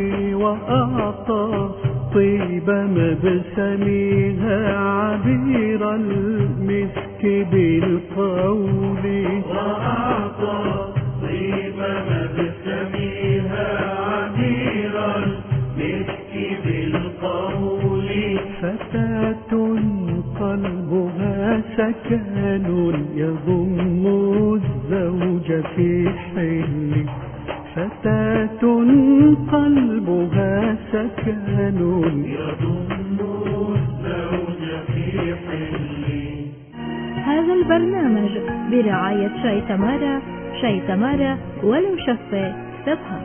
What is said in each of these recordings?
وأعطى طيب مبسمها عبير المسك بالقول، وأعطى طيب مبسمها عبير المسك بالقول. فتاة قلبها سكن يضم الزوج في حل، فتاة قلبها سكن يضم الزوج في حل. هذا البرنامج برعاية شاي تمارا، شاي تمارا ولو شفة تبهى.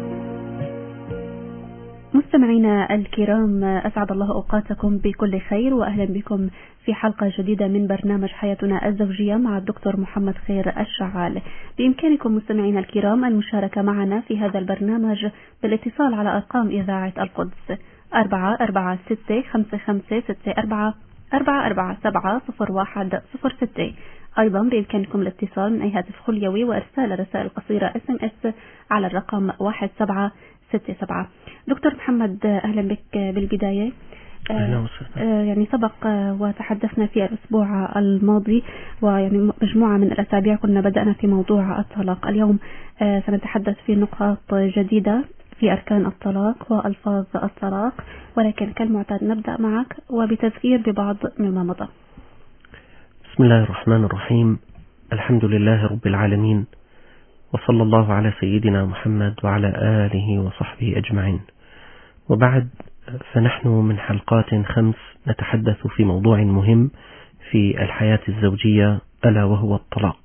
مستمعينا الكرام، أسعد الله أوقاتكم بكل خير، وأهلا بكم في حلقة جديدة من برنامج حياتنا الزوجية مع الدكتور محمد خير الشعال. بإمكانكم مستمعينا الكرام المشاركة معنا في هذا البرنامج بالاتصال على أرقام إذاعة القدس 446-55-64-447-0106. أيضا بإمكانكم الاتصال من أي هاتف خليوي وإرسال رسائل قصيرة SMS على الرقم 1767. دكتور محمد، أهلا بك. بالبداية يعني سبق وتحدثنا في الأسبوع الماضي، ويعني مجموعة من الأسابيع كنا بدأنا في موضوع الطلاق. اليوم سنتحدث في نقاط جديدة في أركان الطلاق وألفاظ الطلاق، ولكن كالمعتاد نبدأ معك وبتذكير ببعض مما مضى. بسم الله الرحمن الرحيم. الحمد لله رب العالمين، وصلى الله على سيدنا محمد وعلى آله وصحبه أجمعين. وبعد، فنحن من حلقات 5 نتحدث في موضوع مهم في الحياة الزوجية، ألا وهو الطلاق.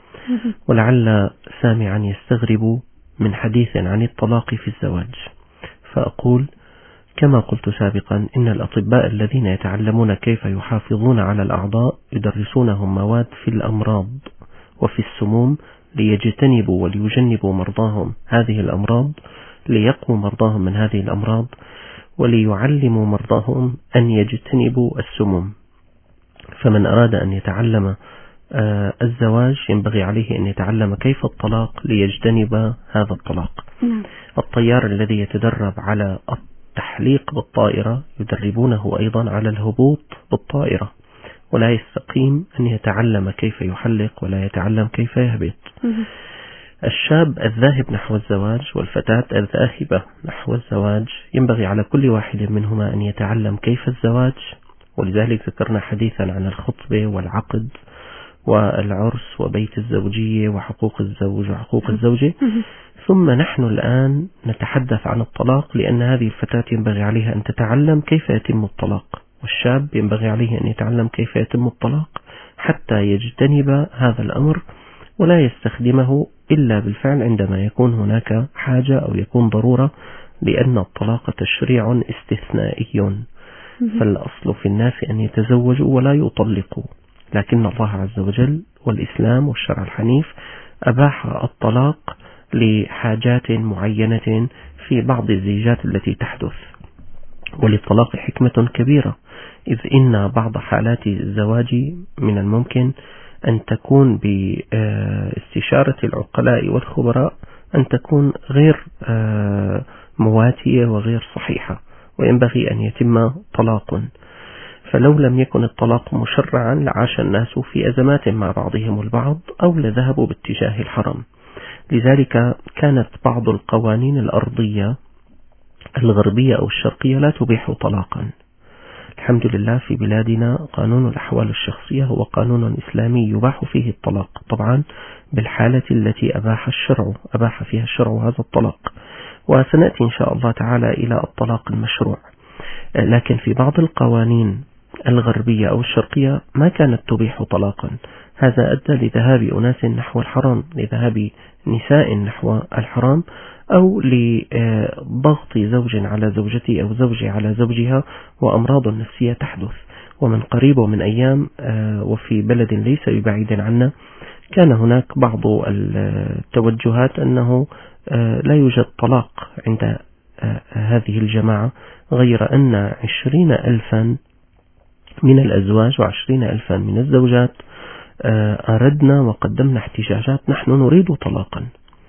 ولعل سامعا يستغرب من حديث عن الطلاق في الزواج، فأقول كما قلت سابقا إن الأطباء الذين يتعلمون كيف يحافظون على الأعضاء يدرسونهم مواد في الأمراض وفي السموم ليجتنبوا وليجنبوا مرضاهم هذه الأمراض، ليقوا مرضاهم من هذه الأمراض، وليعلموا مرضاهم أن يجتنبوا السموم. فمن أراد أن يتعلم الزواج ينبغي عليه أن يتعلم كيف الطلاق ليجتنب هذا الطلاق. الطيار الذي يتدرب على التحليق بالطائرة يدربونه أيضا على الهبوط بالطائرة، ولا يستقيم أن يتعلم كيف يحلق ولا يتعلم كيف يهبط. الشاب الذاهب نحو الزواج والفتاة الذاهبة نحو الزواج ينبغي على كل واحد منهما أن يتعلم كيف الزواج، ولذلك ذكرنا حديثا عن الخطبة والعقد والعرس وبيت الزوجية وحقوق الزوج وحقوق الزوجة. ثم نحن الآن نتحدث عن الطلاق، لأن هذه الفتاة ينبغي عليها أن تتعلم كيف يتم الطلاق، والشاب ينبغي عليه أن يتعلم كيف يتم الطلاق حتى يجتنب هذا الأمر ولا يستخدمه إلا بالفعل عندما يكون هناك حاجة أو يكون ضرورة، لأن الطلاق تشريع استثنائي، فالأصل في الناس أن يتزوجوا ولا يطلقوا، لكن الله عز وجل والإسلام والشرع الحنيف أباح الطلاق لحاجات معينة في بعض الزيجات التي تحدث. وللطلاق حكمة كبيرة، إذ إن بعض حالات الزواج من الممكن أن تكون باستشارة العقلاء والخبراء أن تكون غير مواتية وغير صحيحة، وينبغي أن يتم طلاق. فلو لم يكن الطلاق مشرعا لعاش الناس في أزمات مع بعضهم البعض أو لذهبوا باتجاه الحرام. لذلك كانت بعض القوانين الأرضية الغربية أو الشرقية لا تبيح طلاقا. الحمد لله في بلادنا قانون الأحوال الشخصية هو قانون إسلامي يباح فيه الطلاق، طبعا بالحالة التي أباح فيها الشرع هذا الطلاق، وسنأتي إن شاء الله تعالى إلى الطلاق المشروع. لكن في بعض القوانين الغربية أو الشرقية ما كانت تبيح طلاقا، هذا أدى لذهاب أناس نحو الحرام، لذهاب نساء نحو الحرام، أو لضغط زوج على زوجته أو زوجة على زوجها، وأمراض نفسية تحدث. ومن قريب ومن أيام وفي بلد ليس ببعيد عنا كان هناك بعض التوجهات أنه لا يوجد طلاق عند هذه الجماعة، غير أن 20,000 من الأزواج و20,000 من الزوجات أردنا وقدمنا احتجاجات: نحن نريد طلاقا.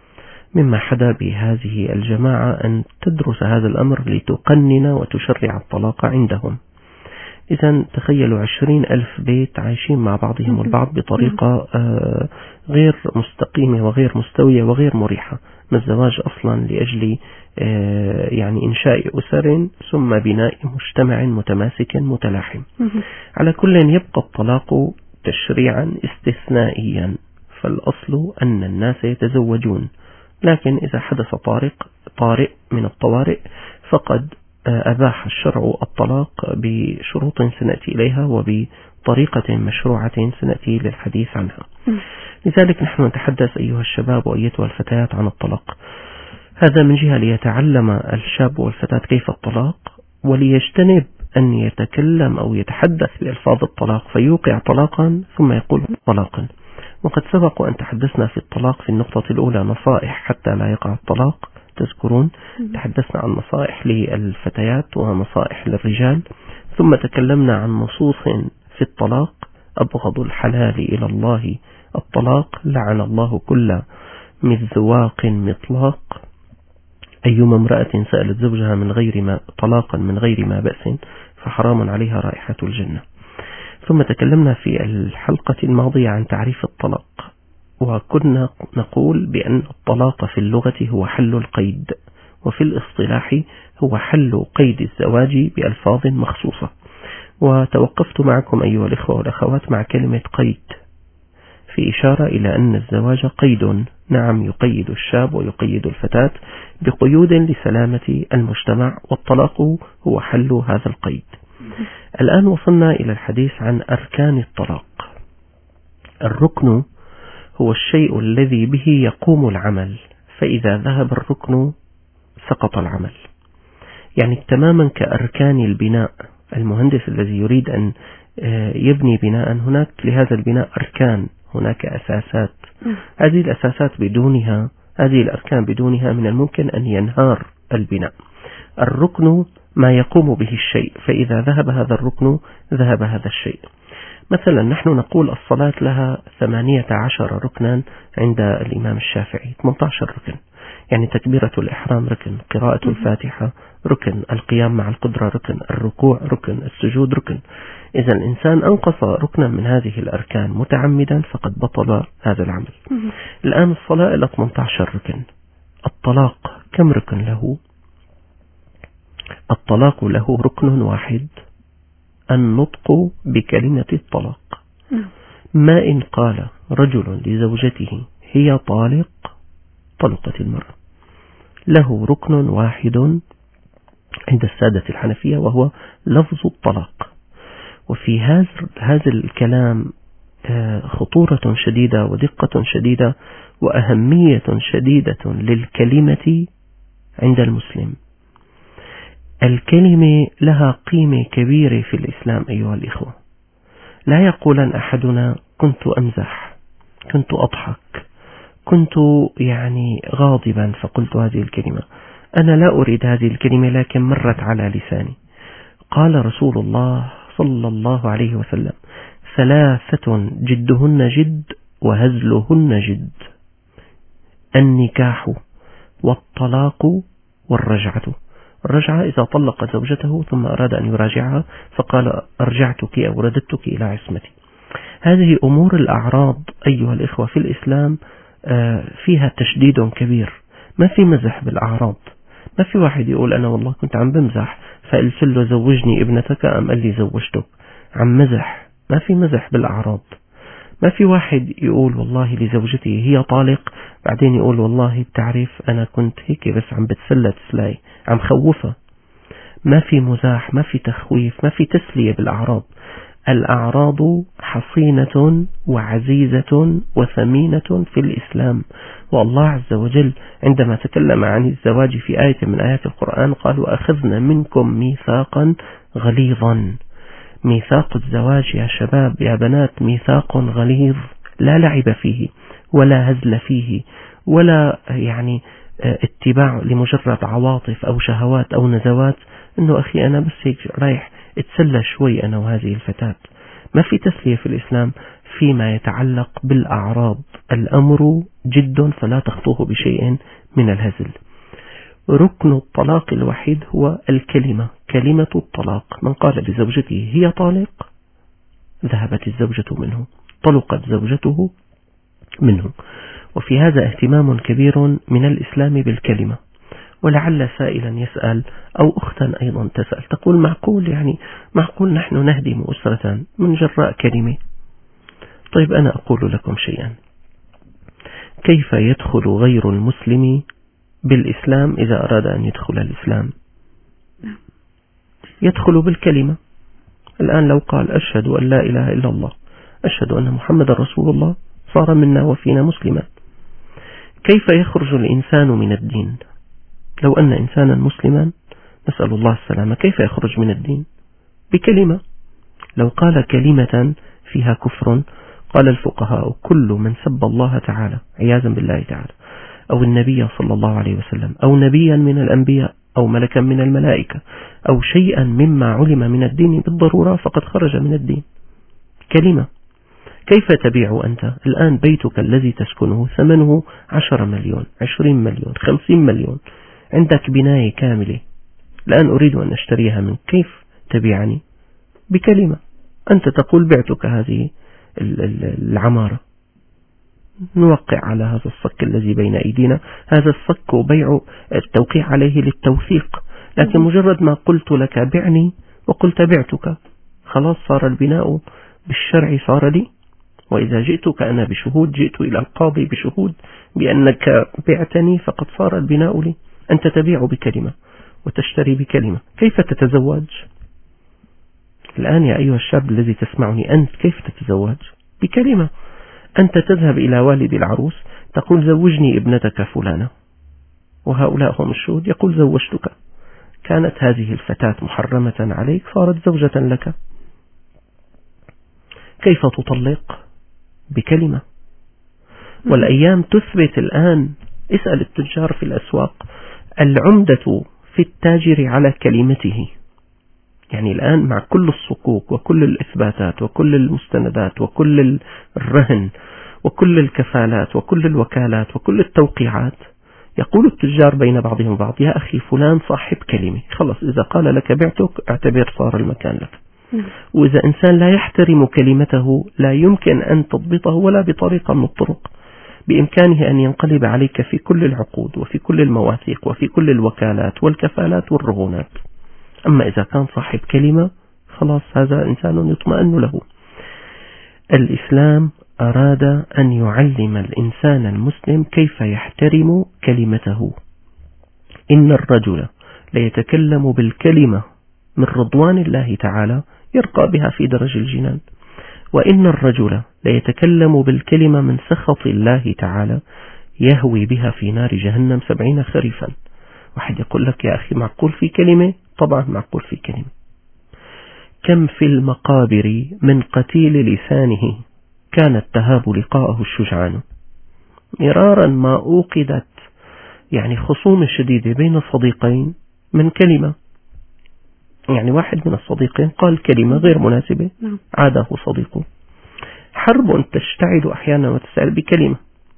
مما حدا بهذه الجماعة أن تدرس هذا الأمر لتقنن وتشرع الطلاق عندهم. إذا تخيلوا 20,000 بيت عايشين مع بعضهم البعض بطريقة غير مستقيمة وغير مستوية وغير مريحة. ما الزواج أصلا لأجل يعني إنشاء أسر ثم بناء مجتمع متماسك متلاحم. على كل يبقى الطلاق تشريعا استثنائيا، فالأصل أن الناس يتزوجون، لكن إذا حدث طارئ من الطوارئ فقد أباح الشرع الطلاق بشروط سنأتي إليها وبطريقة مشروعة سنأتي للحديث عنها. لذلك نحن نتحدث أيها الشباب وأيتها الفتيات عن الطلاق. هذا من جهة ليتعلم الشاب والفتاة كيف الطلاق، وليجتنب أن يتكلم أو يتحدث بألفاظ الطلاق فيوقع طلاقا ثم يقول طلاقا. وقد سبق أن تحدثنا في الطلاق في النقطة الأولى نصائح حتى لا يقع الطلاق، تذكرون؟ تحدثنا عن نصائح للفتيات ونصائح للرجال، ثم تكلمنا عن نصوص في الطلاق: أبغض الحلال إلى الله الطلاق، لعن الله كل مذواق مطلاق، أيما امرأة سألت زوجها من غير ما طلاقا من غير ما بأس فحرام عليها رائحة الجنة. ثم تكلمنا في الحلقة الماضية عن تعريف الطلاق، وكنا نقول بأن الطلاق في اللغة هو حل القيد، وفي الاصطلاح هو حل قيد الزواج بألفاظ مخصوصة. وتوقفت معكم أيها الإخوة والأخوات مع كلمة قيد، في إشارة إلى أن الزواج قيد، نعم، يقيد الشاب ويقيد الفتاة بقيود لسلامة المجتمع، والطلاق هو حل هذا القيد. الآن وصلنا إلى الحديث عن أركان الطلاق. الركن هو الشيء الذي به يقوم العمل، فإذا ذهب الركن سقط العمل. يعني تماما كأركان البناء. المهندس الذي يريد أن يبني بناء، هناك لهذا البناء أركان، هناك أساسات. هذه الأساسات بدونها، هذه الأركان بدونها من الممكن أن ينهار البناء. الركن ما يقوم به الشيء، فإذا ذهب هذا الركن ذهب هذا الشيء. مثلا نحن نقول الصلاة لها 18 ركنا عند الإمام الشافعي، 18 ركن. يعني تكبيرة الإحرام ركن، قراءة الفاتحة ركن، القيام مع القدرة ركن، الركوع ركن، السجود ركن. إذا الإنسان أنقص ركنا من هذه الأركان متعمدا فقد بطل هذا العمل. الآن الصلاة إلى 18 ركن. الطلاق كم ركن له؟ الطلاق له ركن واحد، النطق بكلمة الطلاق. ما إن قال رجل لزوجته هي طالق، طلقت المرأة. له ركن واحد عند السادة الحنفية وهو لفظ الطلاق. وفي هذا الكلام خطورة شديدة ودقة شديدة وأهمية شديدة للكلمة عند المسلم. الكلمة لها قيمة كبيرة في الإسلام أيها الإخوة. لا يقولن أحدنا كنت أمزح، كنت أضحك، كنت يعني غاضبا فقلت هذه الكلمة. أنا لا أريد هذه الكلمة لكن مرت على لساني. قال رسول الله صلى الله عليه وسلم: 3 جدهن جد وهزلهن جد: النكاح والطلاق والرجعة. الرجعة إذا طلق زوجته ثم أراد أن يراجعها فقال أرجعتك أو رددتك إلى عصمتي. هذه أمور الأعراض أيها الإخوة في الإسلام فيها تشديد كبير. ما في مزح بالأعراض. ما في واحد يقول أنا والله كنت عم بمزح فقلت له زوجني ابنتك أم قال لي زوجتك، عم مزح. ما في مزح بالأعراض. ما في واحد يقول والله لزوجتي هي طالق بعدين يقول والله بتعرف أنا كنت هيك بس عم بتسلى تسلاي، عم خوفها. ما في مزاح، ما في تخويف، ما في تسلية بالأعراض. الأعراض حصينة وعزيزة وثمينة في الإسلام. والله عز وجل عندما تكلم عن الزواج في آية من آيات القرآن قال: وأخذنا منكم ميثاقا غليظا. ميثاق الزواج يا شباب يا بنات ميثاق غليظ لا لعب فيه ولا هزل فيه ولا يعني اتباع لمجرد عواطف أو شهوات أو نزوات، إنه أخي أنا بس هيك رايح اتسلى شوي أنا وهذه الفتاة. ما في تسلية في الإسلام، فيما يتعلق بالأعراض الأمر جد فلا تخطوه بشيء من الهزل. ركن الطلاق الوحيد هو الكلمة، كلمة الطلاق. من قال لزوجته هي طالق ذهبت الزوجة منه، طلقت زوجته منه. وفي هذا اهتمام كبير من الإسلام بالكلمة. ولعل سائلا يسأل أو أختا أيضا تسأل تقول معقول نحن نهدم أسرة من جراء كلمة؟ طيب أنا أقول لكم شيئا، كيف يدخل غير المسلم بالإسلام إذا أراد أن يدخل الإسلام؟ يدخل بالكلمة. الآن لو قال أشهد أن لا إله إلا الله، أشهد أن محمد رسول الله، صار منا وفينا مسلما. كيف يخرج الإنسان من الدين؟ لو أن إنسانا مسلما نسأل الله السلامة كيف يخرج من الدين؟ بكلمة. لو قال كلمة فيها كفر، قال الفقهاء كل من سب الله تعالى عياذا بالله تعالى أو النبي صلى الله عليه وسلم أو نبيا من الأنبياء أو ملكا من الملائكة أو شيئا مما علم من الدين بالضرورة فقد خرج من الدين. كلمة. كيف تبيع أنت الآن بيتك الذي تسكنه ثمنه 10 مليون 20 مليون 50 مليون، عندك بناية كاملة، الآن أريد أن أشتريها منك، كيف تبيعني؟ بكلمة. أنت تقول بعتك هذه العمارة، نوقع على هذا الصك الذي بين أيدينا، هذا الصك بيع التوقيع عليه للتوثيق، لكن مجرد ما قلت لك بعني وقلت بعتك خلاص صار البناء بالشرع صار لي. وإذا جئتك أنا بشهود، جئت إلى القاضي بشهود بأنك بعتني فقد صار البناء لي. أنت تبيع بكلمة وتشتري بكلمة. كيف تتزوج الآن يا أيها الشاب الذي تسمعني؟ أنت كيف تتزوج؟ بكلمة. أنت تذهب إلى والد العروس تقول زوجني ابنتك فلانة، وهؤلاء هم الشهود، يقول زوجتك. كانت هذه الفتاة محرمة عليك، صارت زوجة لك. كيف تطلق؟ بكلمة. والأيام تثبت الآن، اسأل التجار في الأسواق، العمدة في التاجر على كلمته. يعني الآن مع كل الصكوك وكل الإثباتات وكل المستندات وكل الرهن وكل الكفالات وكل الوكالات وكل التوقيعات، يقول التجار بين بعضهم بعض يا أخي فلان صاحب كلمة، خلص إذا قال لك بعتك اعتبر صار المكان لك. وإذا إنسان لا يحترم كلمته لا يمكن أن تضبطه ولا بطريقة من الطرق. بإمكانه أن ينقلب عليك في كل العقود وفي كل المواثيق وفي كل الوكالات والكفالات والرهونات. أما إذا كان صاحب كلمة خلاص هذا إنسان يطمئن له. الإسلام أراد أن يعلم الإنسان المسلم كيف يحترم كلمته. إن الرجل ليتكلم بالكلمة من رضوان الله تعالى يرقى بها في درج الجنان، وإن الرجل ليتكلم بالكلمة من سخط الله تعالى يهوي بها في نار جهنم 70 خريفا. واحد يقول لك يا أخي معقول في كلمة؟ طبعا معقول في كلمة. كم في المقابر من قتيل لسانه كانت تهاب لقاءه الشجعان. مرارا ما أوقدت خصومة شديدة بين صديقين من كلمة. واحد من الصديقين قال كلمة غير مناسبة عاده صديقه. حرب تشتعل أحيانا وتسأل بكلمة،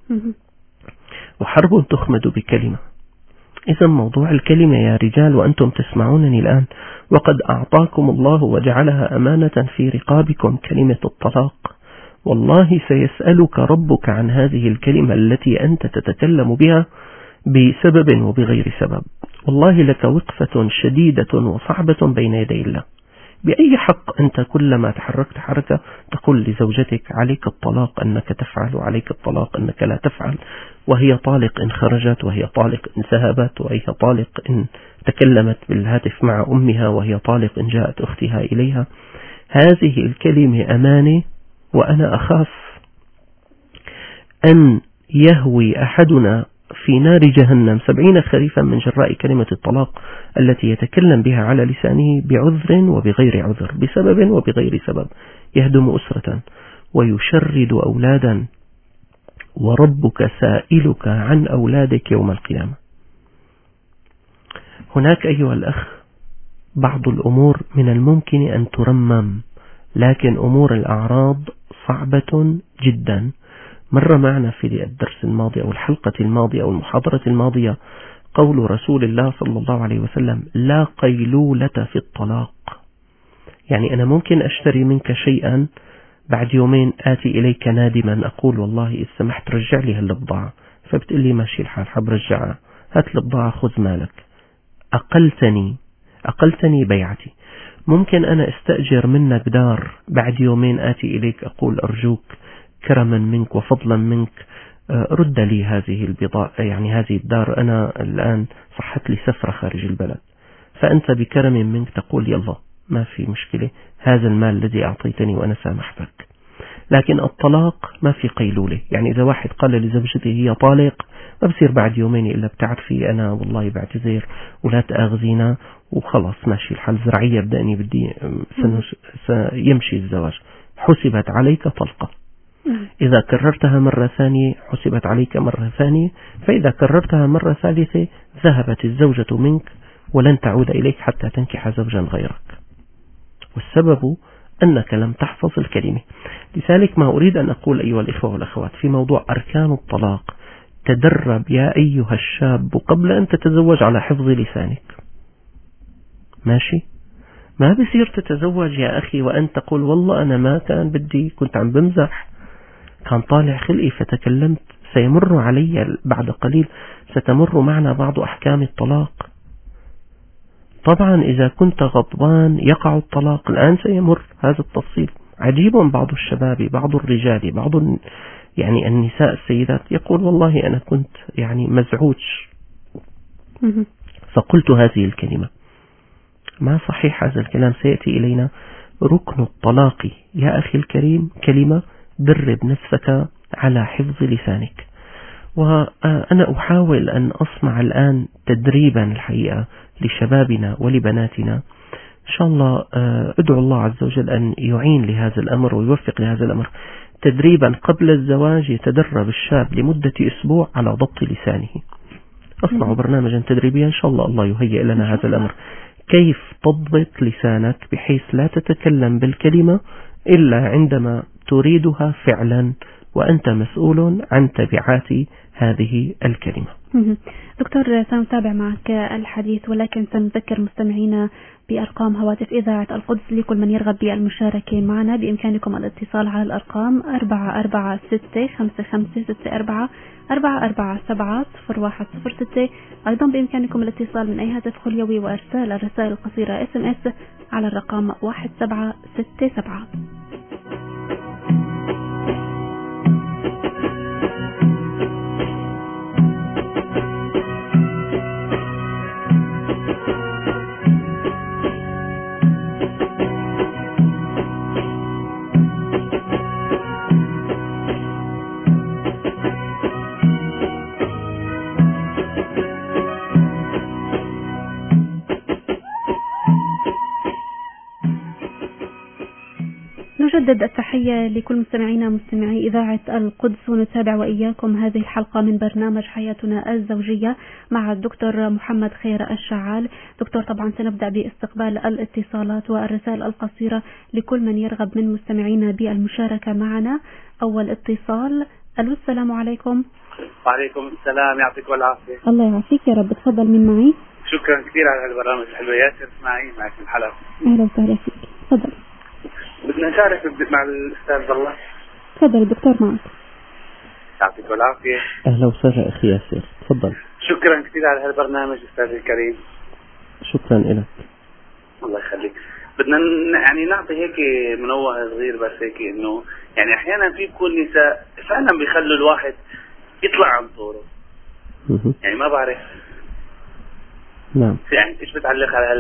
وحرب تخمد بكلمة. إذا موضوع الكلمة يا رجال وأنتم تسمعونني الآن، وقد أعطاكم الله وجعلها أمانة في رقابكم كلمة الطلاق. والله سيسألك ربك عن هذه الكلمة التي أنت تتكلم بها بسبب وبغير سبب. والله لك وقفة شديدة وصعبة بين يدي الله. بأي حق أنت كلما تحركت حركة تقول لزوجتك عليك الطلاق أنك تفعل، وعليك الطلاق أنك لا تفعل، وهي طالق إن خرجت، وهي طالق إن ذهبت، وهي طالق إن تكلمت بالهاتف مع أمها، وهي طالق إن جاءت أختها إليها. هذه الكلمة أمانة، وأنا أخاف أن يهوي أحدنا في نار جهنم 70 خريفا من جراء كلمة الطلاق التي يتكلم بها على لسانه بعذر وبغير عذر، بسبب وبغير سبب، يهدم أسرة ويشرد أولادا، وربك سائلك عن أولادك يوم القيامة. هناك أيها الأخ بعض الأمور من الممكن أن ترمم، لكن أمور الأعراض صعبة جدا. مر معنا في الدرس الماضي أو الحلقة الماضية أو المحاضرة الماضية قول رسول الله صلى الله عليه وسلم: لا قيلولة في الطلاق. يعني أنا ممكن أشتري منك شيئا، بعد يومين آتي إليك نادما أقول والله إذا سمحت رجع لي هالبضاعة، فبتقول لي ماشي الحال حب رجعها، هات البضاعة خذ مالك، أقلتني بيعتي. ممكن أنا استأجر منك دار، بعد يومين آتي إليك أقول أرجوك كرما منك وفضلا منك رد لي هذه البضاعة، يعني هذه الدار أنا الآن صحت لي سفرة خارج البلد، فأنت بكرم منك تقول يلا ما في مشكلة، هذا المال الذي أعطيتني وأنا سامحتك. لكن الطلاق ما في قيلولة، يعني إذا واحد قال لزوجته هي طالق ما بصير بعد يومين إلا بتعرفي أنا والله بعتذر ولا تأخذينا وخلاص ماشي الحال زرعية بدي سيمشي الزواج، حسبت عليك طلقة. إذا كررتها مرة ثانية حسبت عليك مرة ثانية، فإذا كررتها مرة ثالثة ذهبت الزوجة منك ولن تعود إليك حتى تنكح زوجا غيرك، والسبب أنك لم تحفظ الكلمة. لذلك ما أريد أن أقول أيها الإخوة والأخوات في موضوع أركان الطلاق: تدرب يا أيها الشاب قبل أن تتزوج على حفظ لسانك. ماشي؟ ما بصير تتزوج يا أخي وأنت تقول والله أنا ما كان بدي، كنت عم بمزح، كان طالع خلقي فتكلمت. سيمر علي بعد قليل ستمر معنا بعض أحكام الطلاق. طبعا إذا كنت غضبان يقع الطلاق، الآن سيمر هذا التفصيل. عجيب بعض الشباب، بعض الرجال، بعض يعني النساء السيدات يقول والله أنا كنت يعني مزعوج فقلت هذه الكلمة. ما صحيح هذا الكلام، سيأتي إلينا. ركن الطلاق يا أخي الكريم كلمة: درب نفسك على حفظ لسانك. وأنا أحاول أن أصنع الآن تدريبا الحقيقة لشبابنا ولبناتنا. إن شاء الله أدعو الله عز وجل أن يعين لهذا الأمر ويوفق لهذا الأمر. تدريبا قبل الزواج يتدرب الشاب لمدة أسبوع على ضبط لسانه. أصنع برنامجا تدريبيا إن شاء الله، الله يهيئ لنا هذا الأمر، كيف تضبط لسانك بحيث لا تتكلم بالكلمة إلا عندما تريدها فعلا وأنت مسؤول عن تبعات هذه الكلمة. دكتور سنتابع معك الحديث، ولكن سنذكر مستمعينا بأرقام هواتف إذاعة القدس لكل من يرغب بالمشاركة معنا. بإمكانكم الاتصال على الأرقام 446-5564 447-0106. أيضا بإمكانكم الاتصال من أي هاتف خليوي وإرسال الرسائل القصيرة SMS على الرقم 1767. نجدد التحية لكل مستمعينا مستمعي إذاعة القدس، ونتابع وإياكم هذه الحلقة من برنامج حياتنا الزوجية مع الدكتور محمد خير الشعال. دكتور، طبعا سنبدأ باستقبال الاتصالات والرسائل القصيرة لكل من يرغب من مستمعينا بالمشاركة معنا. أول اتصال. ألو، السلام عليكم. وعليكم السلام، يعطيك العافية. الله يعافيك يا رب. تفضل، من معي؟ شكرا كثير على البرنامج الحلو. ياسر معك الحلقة. أهلا وسهلا فيك. تفضل. بدنا نشارك مع الأستاذ الله. تفضل الدكتور معك. يعطيك العافية. أهلا وسهلا أخي ياسر، تفضل. شكرا كثير على هالبرنامج أستاذ الكريم. شكرا لك. الله يخليك. بدنا يعني نعطي هيك منوه صغير بس هيك، إنه يعني أحيانا في كل نساء فعلا بيخلوا الواحد يطلع عن طوره. يعني ما بعرف. نعم. يعني إيش بتعلق على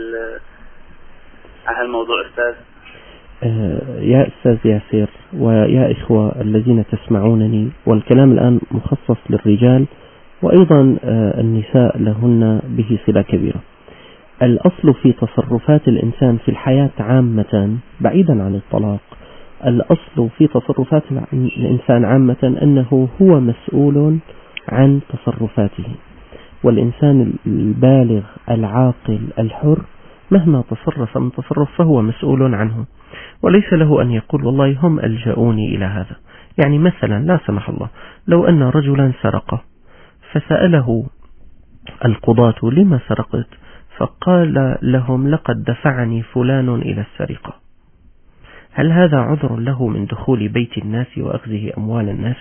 هالموضوع أستاذ؟ يا أستاذ ياسر ويا إخوة الذين تسمعونني، والكلام الآن مخصص للرجال وأيضا النساء لهن به صلة كبيرة. الأصل في تصرفات الإنسان في الحياة عامة بعيدا عن الطلاق، الأصل في تصرفات الإنسان عامة أنه هو مسؤول عن تصرفاته، والإنسان البالغ العاقل الحر مهما تصرف من تصرف فهو مسؤول عنه. وليس له أن يقول والله هم ألجأوني إلى هذا. يعني مثلا لا سمح الله لو أن رجلا سرق فسأله القضاة لما سرقت، فقال لهم لقد دفعني فلان إلى السرقة، هل هذا عذر له من دخول بيت الناس وأخذه أموال الناس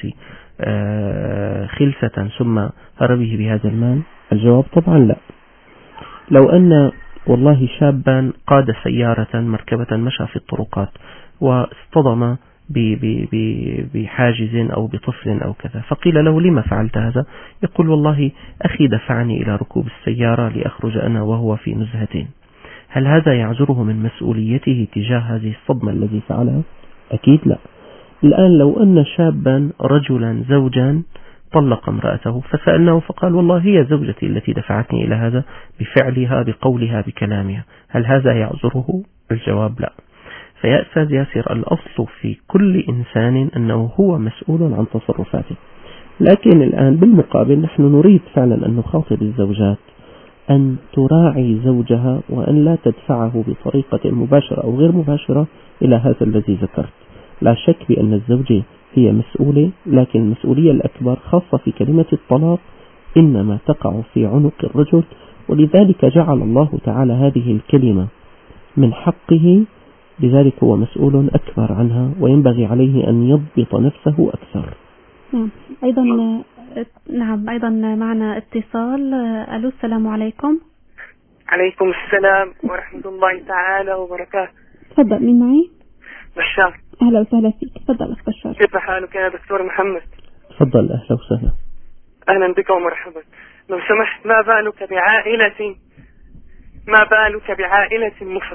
خلسة ثم هربه بهذا المال؟ الجواب طبعا لا. لو أن والله شابا قاد سيارة مركبة مشى في الطرقات واصطدم بحاجز أو بطفل أو كذا، فقيل له لما فعلت هذا؟ يقول والله أخي دفعني إلى ركوب السيارة لأخرج أنا وهو في نزهة. هل هذا يعذره من مسؤوليته تجاه هذه الصدمة الذي فعلها؟ أكيد لا. الآن لو أن شابا رجلا زوجا طلق امرأته فسألناه فقال والله هي زوجتي التي دفعتني إلى هذا بفعلها بقولها بكلامها، هل هذا يعذره؟ الجواب لا. فيا أستاذ ياسر، الأصل في كل إنسان أنه هو مسؤول عن تصرفاته، لكن الآن بالمقابل نحن نريد فعلا أن نخاطب الزوجات أن تراعي زوجها وأن لا تدفعه بطريقة مباشرة أو غير مباشرة إلى هذا الذي ذكرت. لا شك بأن الزوجة هي مسؤولة، لكن المسؤولية الأكبر خاصة في كلمة الطلاق إنما تقع في عنق الرجل، ولذلك جعل الله تعالى هذه الكلمة من حقه، لذلك هو مسؤول أكبر عنها وينبغي عليه أن يضبط نفسه أكثر. أيضا معنا اتصال. ألو، السلام عليكم. عليكم السلام ورحمة الله تعالى وبركاته. تفضل، مين معي؟ بشار. أهلا وسهلا فيك، تفضل أخ بشار. كيف حالك يا دكتور محمد؟ تفضل، أهلا وسهلا. أهلا بك ومرحبا. لو سمحت، ما بالك بعائلة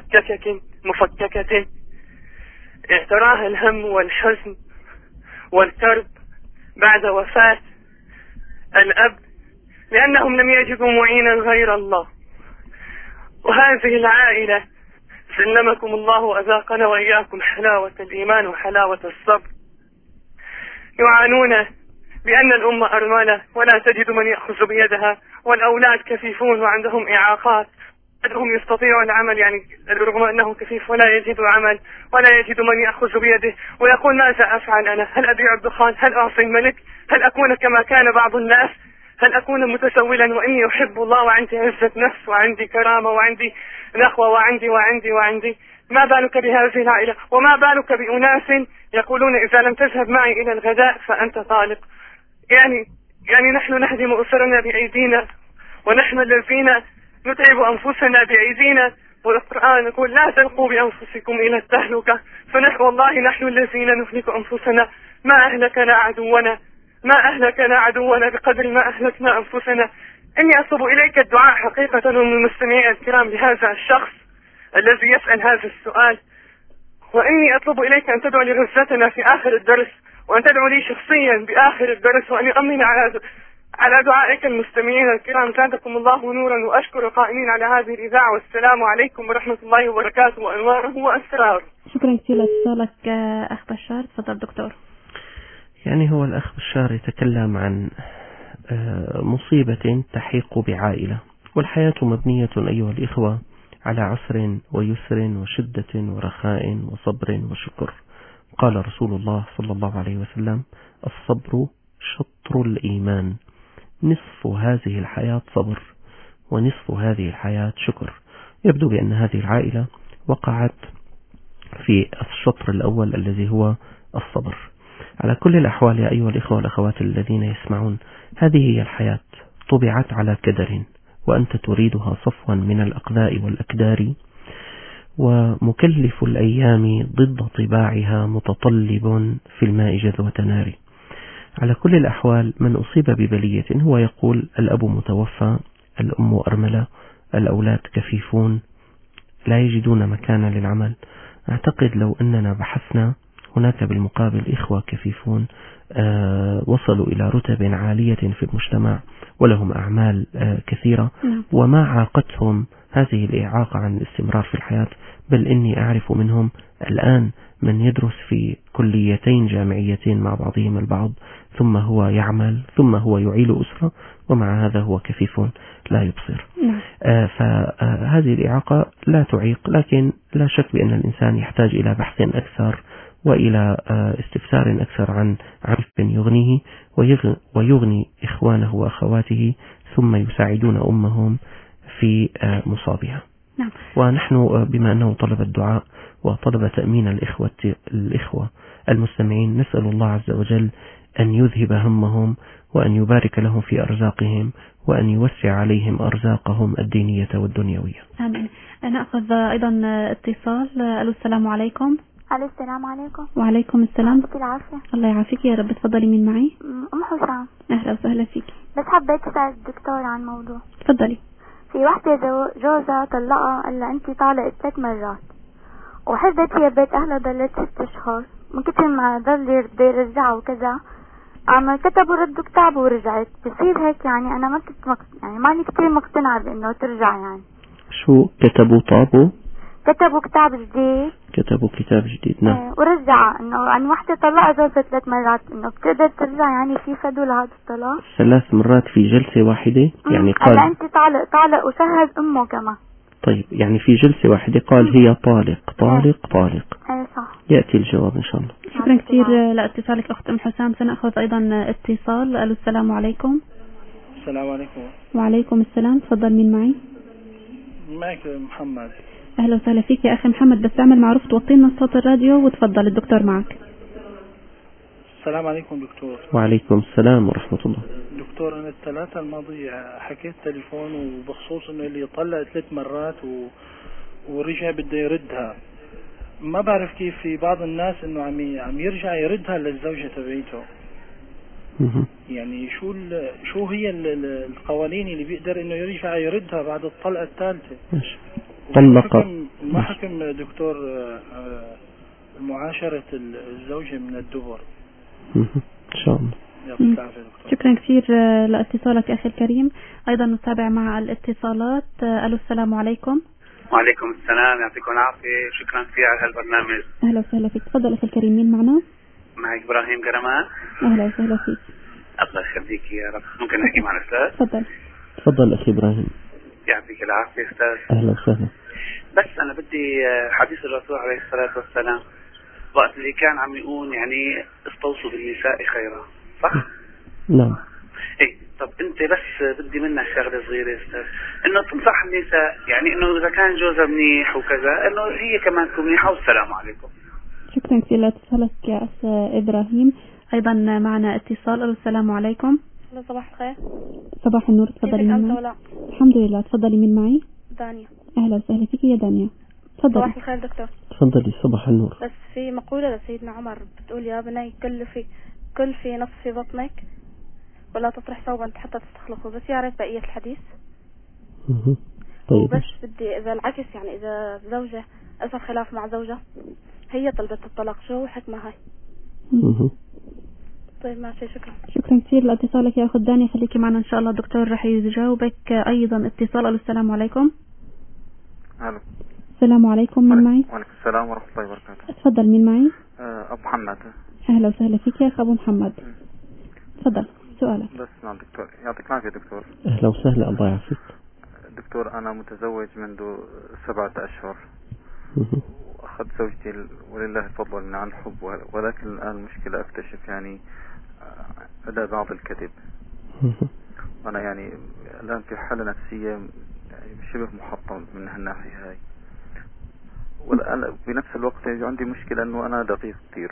مفككة اعتراها الهم والحزن والكرب بعد وفاة الأب لأنهم لم يجدوا معينا غير الله، وهذه العائلة سلمكم الله وأذاقنا وإياكم حلاوة الإيمان وحلاوة الصبر، يعانون بأن الأم أرملة ولا تجد من يأخذ بيدها، والأولاد كفيفون وعندهم إعاقات، بعضهم يستطيع العمل يعني رغم أنه كفيف ولا يجد عمل ولا يجد من يأخذ بيده، ويقول ماذا أفعل أنا؟ هل أبيع الدخان؟ هل أعصي الملك؟ هل أكون كما كان بعض الناس؟ هل أكون متسولا وإني أحب الله وعندي عزة نفس وعندي كرامة وعندي نخوة وعندي؟ ما بالك بهذه العائلة؟ وما بالك بأناس يقولون إذا لم تذهب معي إلى الغداء فأنت طالق. يعني نحن نهدم أسرنا بأيدينا، ونحن الذين نتعب أنفسنا بأيدينا، والقرآن يقول لا تلقوا بأنفسكم إلى التهلكة، والله نحن الذين نهلك أنفسنا. ما أهلكنا عدونا بقدر ما أهلكنا أنفسنا. إني أطلب إليك الدعاء حقيقة من المستمعين الكرام لهذا الشخص الذي يسأل هذا السؤال، وإني أطلب إليك أن تدعو لغزتنا في آخر الدرس، وأن تدعو لي شخصيا بآخر الدرس، وأن يؤمن على دعائك المستمعين الكرام. زادكم الله نورا، وأشكر القائمين على هذه الإذاعة، والسلام عليكم ورحمة الله وبركاته وأنواره وأسراره. شكرا كثير لاتصالك أخ بشار. تفضل دكتور. يعني هو الأخ بشار يتكلم عن مصيبة تحيق بعائلة، والحياة مبنية أيها الإخوة على عسر ويسر وشدة ورخاء وصبر وشكر. قال رسول الله صلى الله عليه وسلم: الصبر شطر الإيمان، نصف هذه الحياة صبر ونصف هذه الحياة شكر. يبدو بأن هذه العائلة وقعت في الشطر الأول الذي هو الصبر. على كل الأحوال يا أيها الإخوة والأخوات الذين يسمعون، هذه هي الحياة، طبعت على كدر، وأنت تريدها صفوا من الأقذاء والأكدار، ومكلف الأيام ضد طباعها متطلب في الماء جذوة نار. على كل الأحوال من أصيب ببلية هو يقول الأب متوفى، الأم أرملة، الأولاد كفيفون لا يجدون مكانا للعمل. أعتقد لو أننا بحثنا هناك بالمقابل إخوة كفيفون وصلوا إلى رتب عالية في المجتمع ولهم أعمال كثيرة، وما عاقتهم هذه الإعاقة عن الاستمرار في الحياة، بل إني أعرف منهم الآن من يدرس في كليتين جامعيتين مع بعضهم البعض، ثم هو يعمل، ثم هو يعيل أسرة، ومع هذا هو كفيف لا يبصر. فهذه هذه الإعاقة لا تعيق، لكن لا شك بأن الإنسان يحتاج إلى بحث أكثر وإلى استفسار أكثر عن عرف يغنيه ويغني إخوانه وأخواته، ثم يساعدون أمهم في مصابها. نعم. ونحن بما أنه طلب الدعاء وطلب تأمين الإخوة المستمعين، نسأل الله عز وجل أن يذهب همهم وأن يبارك لهم في أرزاقهم وأن يوسع عليهم أرزاقهم الدينية والدنيوية. آمين. نأخذ أيضا اتصال. ألو، السلام عليكم. ألو، السلام عليكم. وعليكم السلام. يعطيك العافية. الله يعافيك يا رب. تفضلي، مين معي؟ أم حسام. أهلا وسهلا فيك. بس حبيت أسأل الدكتور عن موضوع. تفضلي. في واحدة جوزها طلقها، قال لها أنت طالق 3 مرات، وحدت هي بيت أهلها ضلت 6 أشهر، من كتر ما ضل يرجعها وكذا عم كتبوا ردوا كتاب ورجعت. بصير هيك يعني أنا ما كنت يعني ماني كتير مقتنعة بإنه ترجع. يعني شو كتبوا؟ كتبوا كتاب جديد. كتبوا كتاب جديد. نعم. ورجع إنه يعني واحدة طلقها جوزها 3 مرات، إنه بتقدر ترجع. يعني في فدوا لهذا الطلاق 3 مرات في جلسة واحدة. يعني قال قال أنت طالق وشهد أمه كمان. طيب، يعني في جلسة واحدة قال هي طالق. ايه صح. يأتي الجواب إن شاء الله. شكرا كثير لاتصالك أخت أم حسام. سنأخذ أيضا اتصال. ألو، السلام عليكم. السلام عليكم. وعليكم السلام. تفضل، مين معي؟ معك محمد. أهلا وسهلا فيك يا أخي محمد، بس اعمل معروف توطي لنا صوت الراديو وتفضل، الدكتور معك. السلام عليكم دكتور. وعليكم السلام ورحمة الله. دكتور، أنا الثلاثة الماضية حكيت تليفون وبخصوص إنه اللي طلع 3 مرات ورجع بده يردها. ما بعرف كيف في بعض الناس إنه عم يرجع يردها للزوجة تبعيته. يعني شو هي القوانين اللي بيقدر إنه يرجع يردها بعد الطلقة الثالثة؟ طلق. ما حكم دكتور معاشرة الزوجة من الدبر؟ إن شاء الله. يعطيك العافية دكتور. شكرا كثير لاتصالك أخي الكريم. أيضا نتابع مع الاتصالات. ألو، السلام عليكم. وعليكم السلام، يعطيكم العافية. شكرا كثير على هالبرنامج. أهلا وسهلا فيك. تفضل أخي الكريم، مين معنا؟ معك إبراهيم قرمان. أهلا وسهلا فيك. الله يخليك يا رب. ممكن نحكي مع الأستاذ؟ تفضل أخي إبراهيم. يعطيك العافية أستاذ. أهلا وسهلا. بس أنا بدي حديث الرسول عليه الصلاة والسلام وقت اللي كان عم يقول يعني استوصوا بالنساء خيرا، صح؟ نعم. ايه، طب انت بس بدي منك شغله صغيره استاذ، انه تنصح النساء يعني انه اذا كان جوزها منيح وكذا انه هي كمان تكون منيحه. والسلام عليكم. شكرا كثير لاتصالك يا أخ إبراهيم. أيضا معنا اتصال. السلام عليكم. صباح الخير. صباح النور. تفضلي مين معي؟ الحمد لله. تفضلي مين معي؟ دانيا. أهلا وسهلا فيك يا دانيا. تفضلي. صباح الخير دكتور. تفضلي. صباح النور. بس في مقولة لسيدنا عمر بتقول يا بني كل في نصف بطنك ولا تطرح ثوبا حتى تستخلصه. بس يعرف بقية الحديث. طيب. بس بدي إذا العكس، يعني إذا زوجة أصل خلاف مع زوجة هي طلبت الطلاق، شو حكمة هاي؟ طيب ماشي. شكرا كثير لاتصالك يا أخت دانيا. خليكي معنا إن شاء الله، الدكتور رح يجاوبك. أيضا اتصال. السلام عليكم. الو. السلام عليكم. مين معي؟ وعليكم السلام ورحمة الله وبركاته. تفضل، مين معي؟ أبو محمد. أهلا وسهلا فيك يا أخ أبو محمد. تفضل سؤالك. بس نعم دكتور، يعطيك العافية دكتور. أهلا وسهلا. الله يعافيك دكتور. أنا متزوج منذ 7 أشهر وأخذت زوجتي ولله الفضل والمنة عن حب، ولكن الآن المشكلة أكتشف يعني أدى بعض الكذب. أنا يعني الآن في حالة نفسية يعني شبه محطم من هالناحية هاي، والآن بنفس الوقت عندي مشكلة أنه أنا دقيق كثير.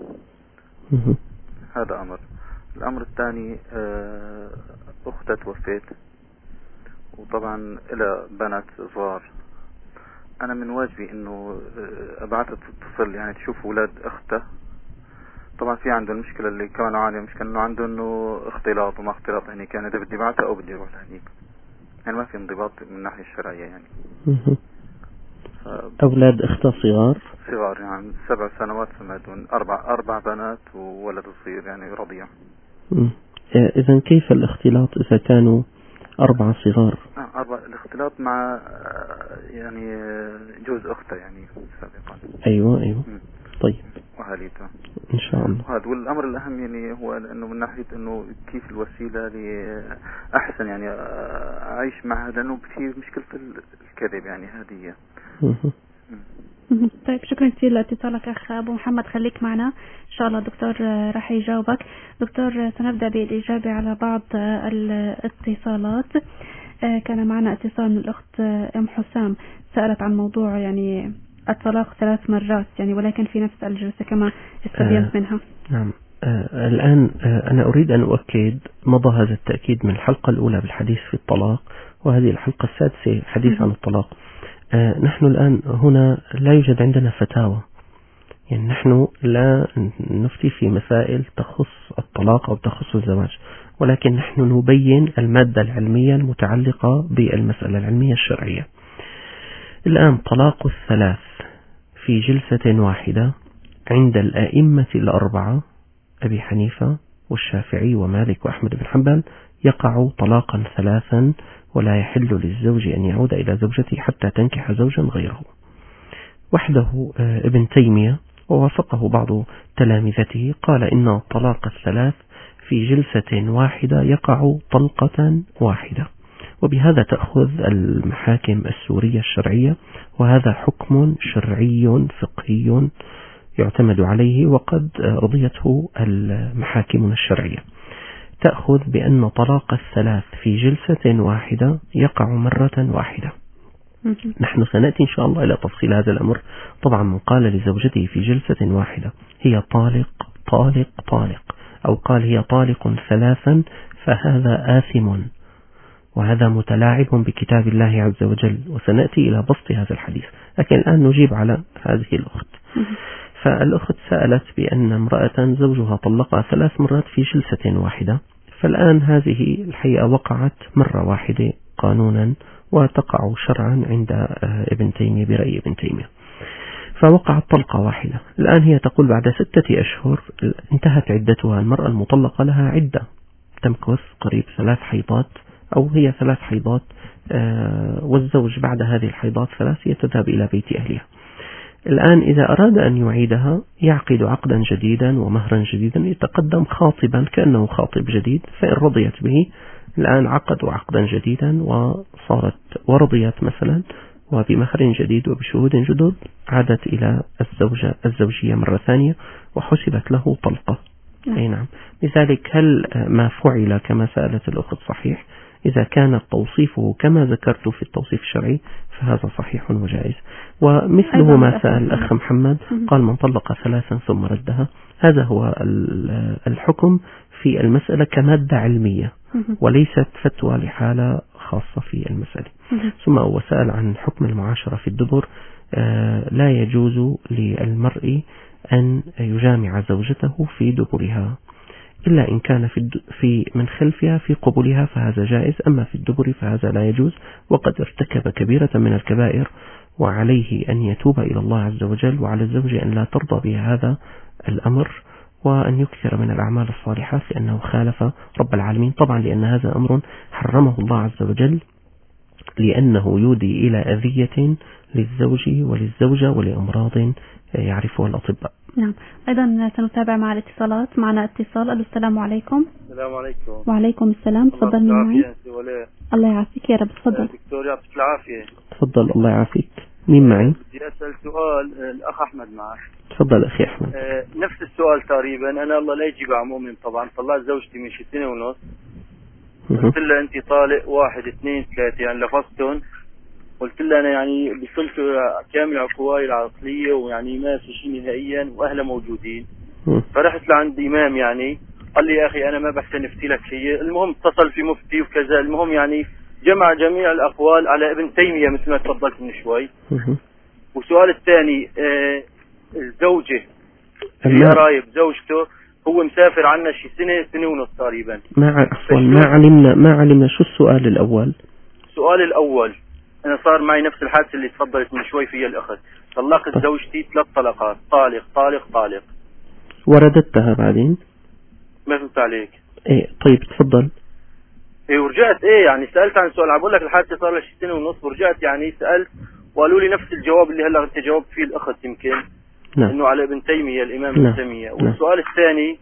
هذا أمر. الأمر الثاني أختي توفيت، وطبعا إلى بنات صغار. أنا من واجبي إنه أبعثها تتصل يعني تشوف أولاد أخته. طبعا في عنده المشكلة اللي كمان عاني مشكلة إنه عنده إنه اختلاط وما اختلاط هنيك، يعني إذا بدي بعثها أو بدي أروح لهنيك، يعني ما في انضباط من الناحية الشرعية يعني. أولاد أخته صغار يعني 7 سنوات فما دون، 4 بنات وولد صغير يعني رضيع. إذا كيف الاختلاط إذا كانوا 4 صغار؟ 4 الاختلاط مع يعني جوز أخته يعني سابقا. أيوة. طيب وأهاليته إن شاء الله. هذا والأمر الأهم يعني هو أنه من ناحية أنه كيف الوسيلة لأحسن يعني أعيش معها، لأنه كثير مشكلة الكذب يعني هذه. طيب شكرا كثير لاتصالك أخ أبو محمد، خليك معنا إن شاء الله الدكتور راح يجاوبك. دكتور سنبدأ بالإجابة على بعض الاتصالات. كان معنا اتصال من الأخت أم حسام، سألت عن موضوع يعني الطلاق 3 مرات يعني، ولكن في نفس الجلسة كما استبينت منها. نعم. الآن أنا أريد أن أؤكد مضى هذا التأكيد من الحلقة الأولى بالحديث في الطلاق، وهذه الحلقة السادسة حديث عن الطلاق. نحن الآن هنا لا يوجد عندنا فتاوى، يعني نحن لا نفتي في مسائل تخص الطلاق أو تخص الزواج، ولكن نحن نبين المادة العلمية المتعلقة بالمسألة العلمية الشرعية. الآن طلاق 3 في جلسة واحدة عند الأئمة 4 أبي حنيفة والشافعي ومالك وأحمد بن حنبل يقع طلاقا 3، ولا يحل للزوج أن يعود إلى زوجته حتى تنكح زوجا غيره. وحده ابن تيمية ووافقه بعض تلامذته قال إن الطلاق 3 في جلسة واحدة يقع طلقة واحدة، وبهذا تأخذ المحاكم السورية الشرعية، وهذا حكم شرعي فقهي يعتمد عليه وقد رضيته المحاكم الشرعية. تأخذ بأن طلاق 3 في جلسة واحدة يقع مرة واحدة. نحن سنأتي إن شاء الله إلى تفصيل هذا الأمر. طبعا من قال لزوجته في جلسة واحدة هي طالق طالق طالق، أو قال هي طالق 3، فهذا آثم، وهذا متلاعب بكتاب الله عز وجل، وسنأتي إلى بسط هذا الحديث. لكن الآن نجيب على هذه الأخت. فالأخت سألت بأن امرأة زوجها طلقها 3 مرات في جلسة واحدة، فالآن هذه الحقيقة وقعت مرة واحدة قانونا، وتقع شرعا عند ابن تيمية برأي ابن تيمية، فوقعت طلقة واحدة. الآن هي تقول بعد 6 أشهر انتهت عدتها. المرأة المطلقة لها عدة تمكث قريب 3 حيضات، أو هي 3 حيضات، والزوج بعد هذه الحيضات 3 يتذهب إلى بيت أهلها. الآن إذا أراد أن يعيدها يعقد عقدا جديدا ومهرا جديدا، يتقدم خاطبا كأنه خاطب جديد، فإن رضيت به الآن عقدوا عقدا جديدا ورضيت مثلا، وبمهر جديد وبشهود جدد عادت إلى الزوجية مرة ثانية وحسبت له طلقة. أي نعم. لذلك هل ما فعل كما سألت الأخت صحيح؟ إذا كان توصيفه كما ذكرت في التوصيف الشرعي فهذا صحيح وجائز. ومثله ما سأل الأخ محمد، قال من طلق 3 ثم ردها، هذا هو الحكم في المسألة كمادة علمية، وليست فتوى لحالة خاصة في المسألة. ثم هو سأل عن حكم المعاشرة في الدبر. لا يجوز للمرء أن يجامع زوجته في دبرها، إلا إن كان في من خلفها في قبولها فهذا جائز، أما في الدبر فهذا لا يجوز، وقد ارتكب كبيرة من الكبائر، وعليه أن يتوب إلى الله عز وجل، وعلى الزوج أن لا ترضى بهذا الأمر، وأن يكثر من الأعمال الصالحات لأنه خالف رب العالمين. طبعا لأن هذا أمر حرمه الله عز وجل، لأنه يودي إلى أذية للزوج وللزوجة ولأمراض يعرفها الأطباء. نعم. أيضا سنتابع مع الاتصالات. معنا اتصال. السلام عليكم. السلام عليكم. وعليكم السلام. تفضل من معي. الله يعافيك يا رب. تفضل دكتور يعطيك العافية. تفضل الله يعافيك. مين معي؟ بدي أسأل سؤال الأخ أحمد معك. تفضل أخي أحمد. نفس السؤال تقريبا. أنا الله لا يجيب على مؤمن طبعا. طلعت زوجتي من 1.5 سنين. قلت لها أنت طالق 1 2 3 يعني لفظتهم. قلت لها أنا يعني بصلت كامل قواي العقلية ويعني ما في شيء نهائيا وأهلها موجودين. فرحت لعند إمام يعني قال لي يا أخي أنا ما بحسن افتي لك شيء. المهم اتصل في مفتي وكذا. المهم يعني جمع جميع الأقوال على ابن تيمية مثل ما تفضلت من شوي. والسؤال الثاني الزوجة اللي قرايب زوجته هو مسافر عنا شي 1 سنة ونص تقريبا. ما علمنا شو السؤال الأول. السؤال الأول أنا صار معي نفس الحادثة اللي تفضلت من شوي فيها الأخت. طلقت زوجتي 3 طلقات طالق طالق طالق. ورددتها بعدين؟ ما فهمت عليك. إيه طيب تفضل. إيه ورجعت يعني سألت عن سؤال. بقول لك الحادثة صار لها شي 1 سنة ونص ورجعت يعني سألت وقالوا لي نفس الجواب اللي هلا أنت جاوبت فيه الأخت يمكن. إنه على ابن تيمية الإمام ابن تيمية. والسؤال الثاني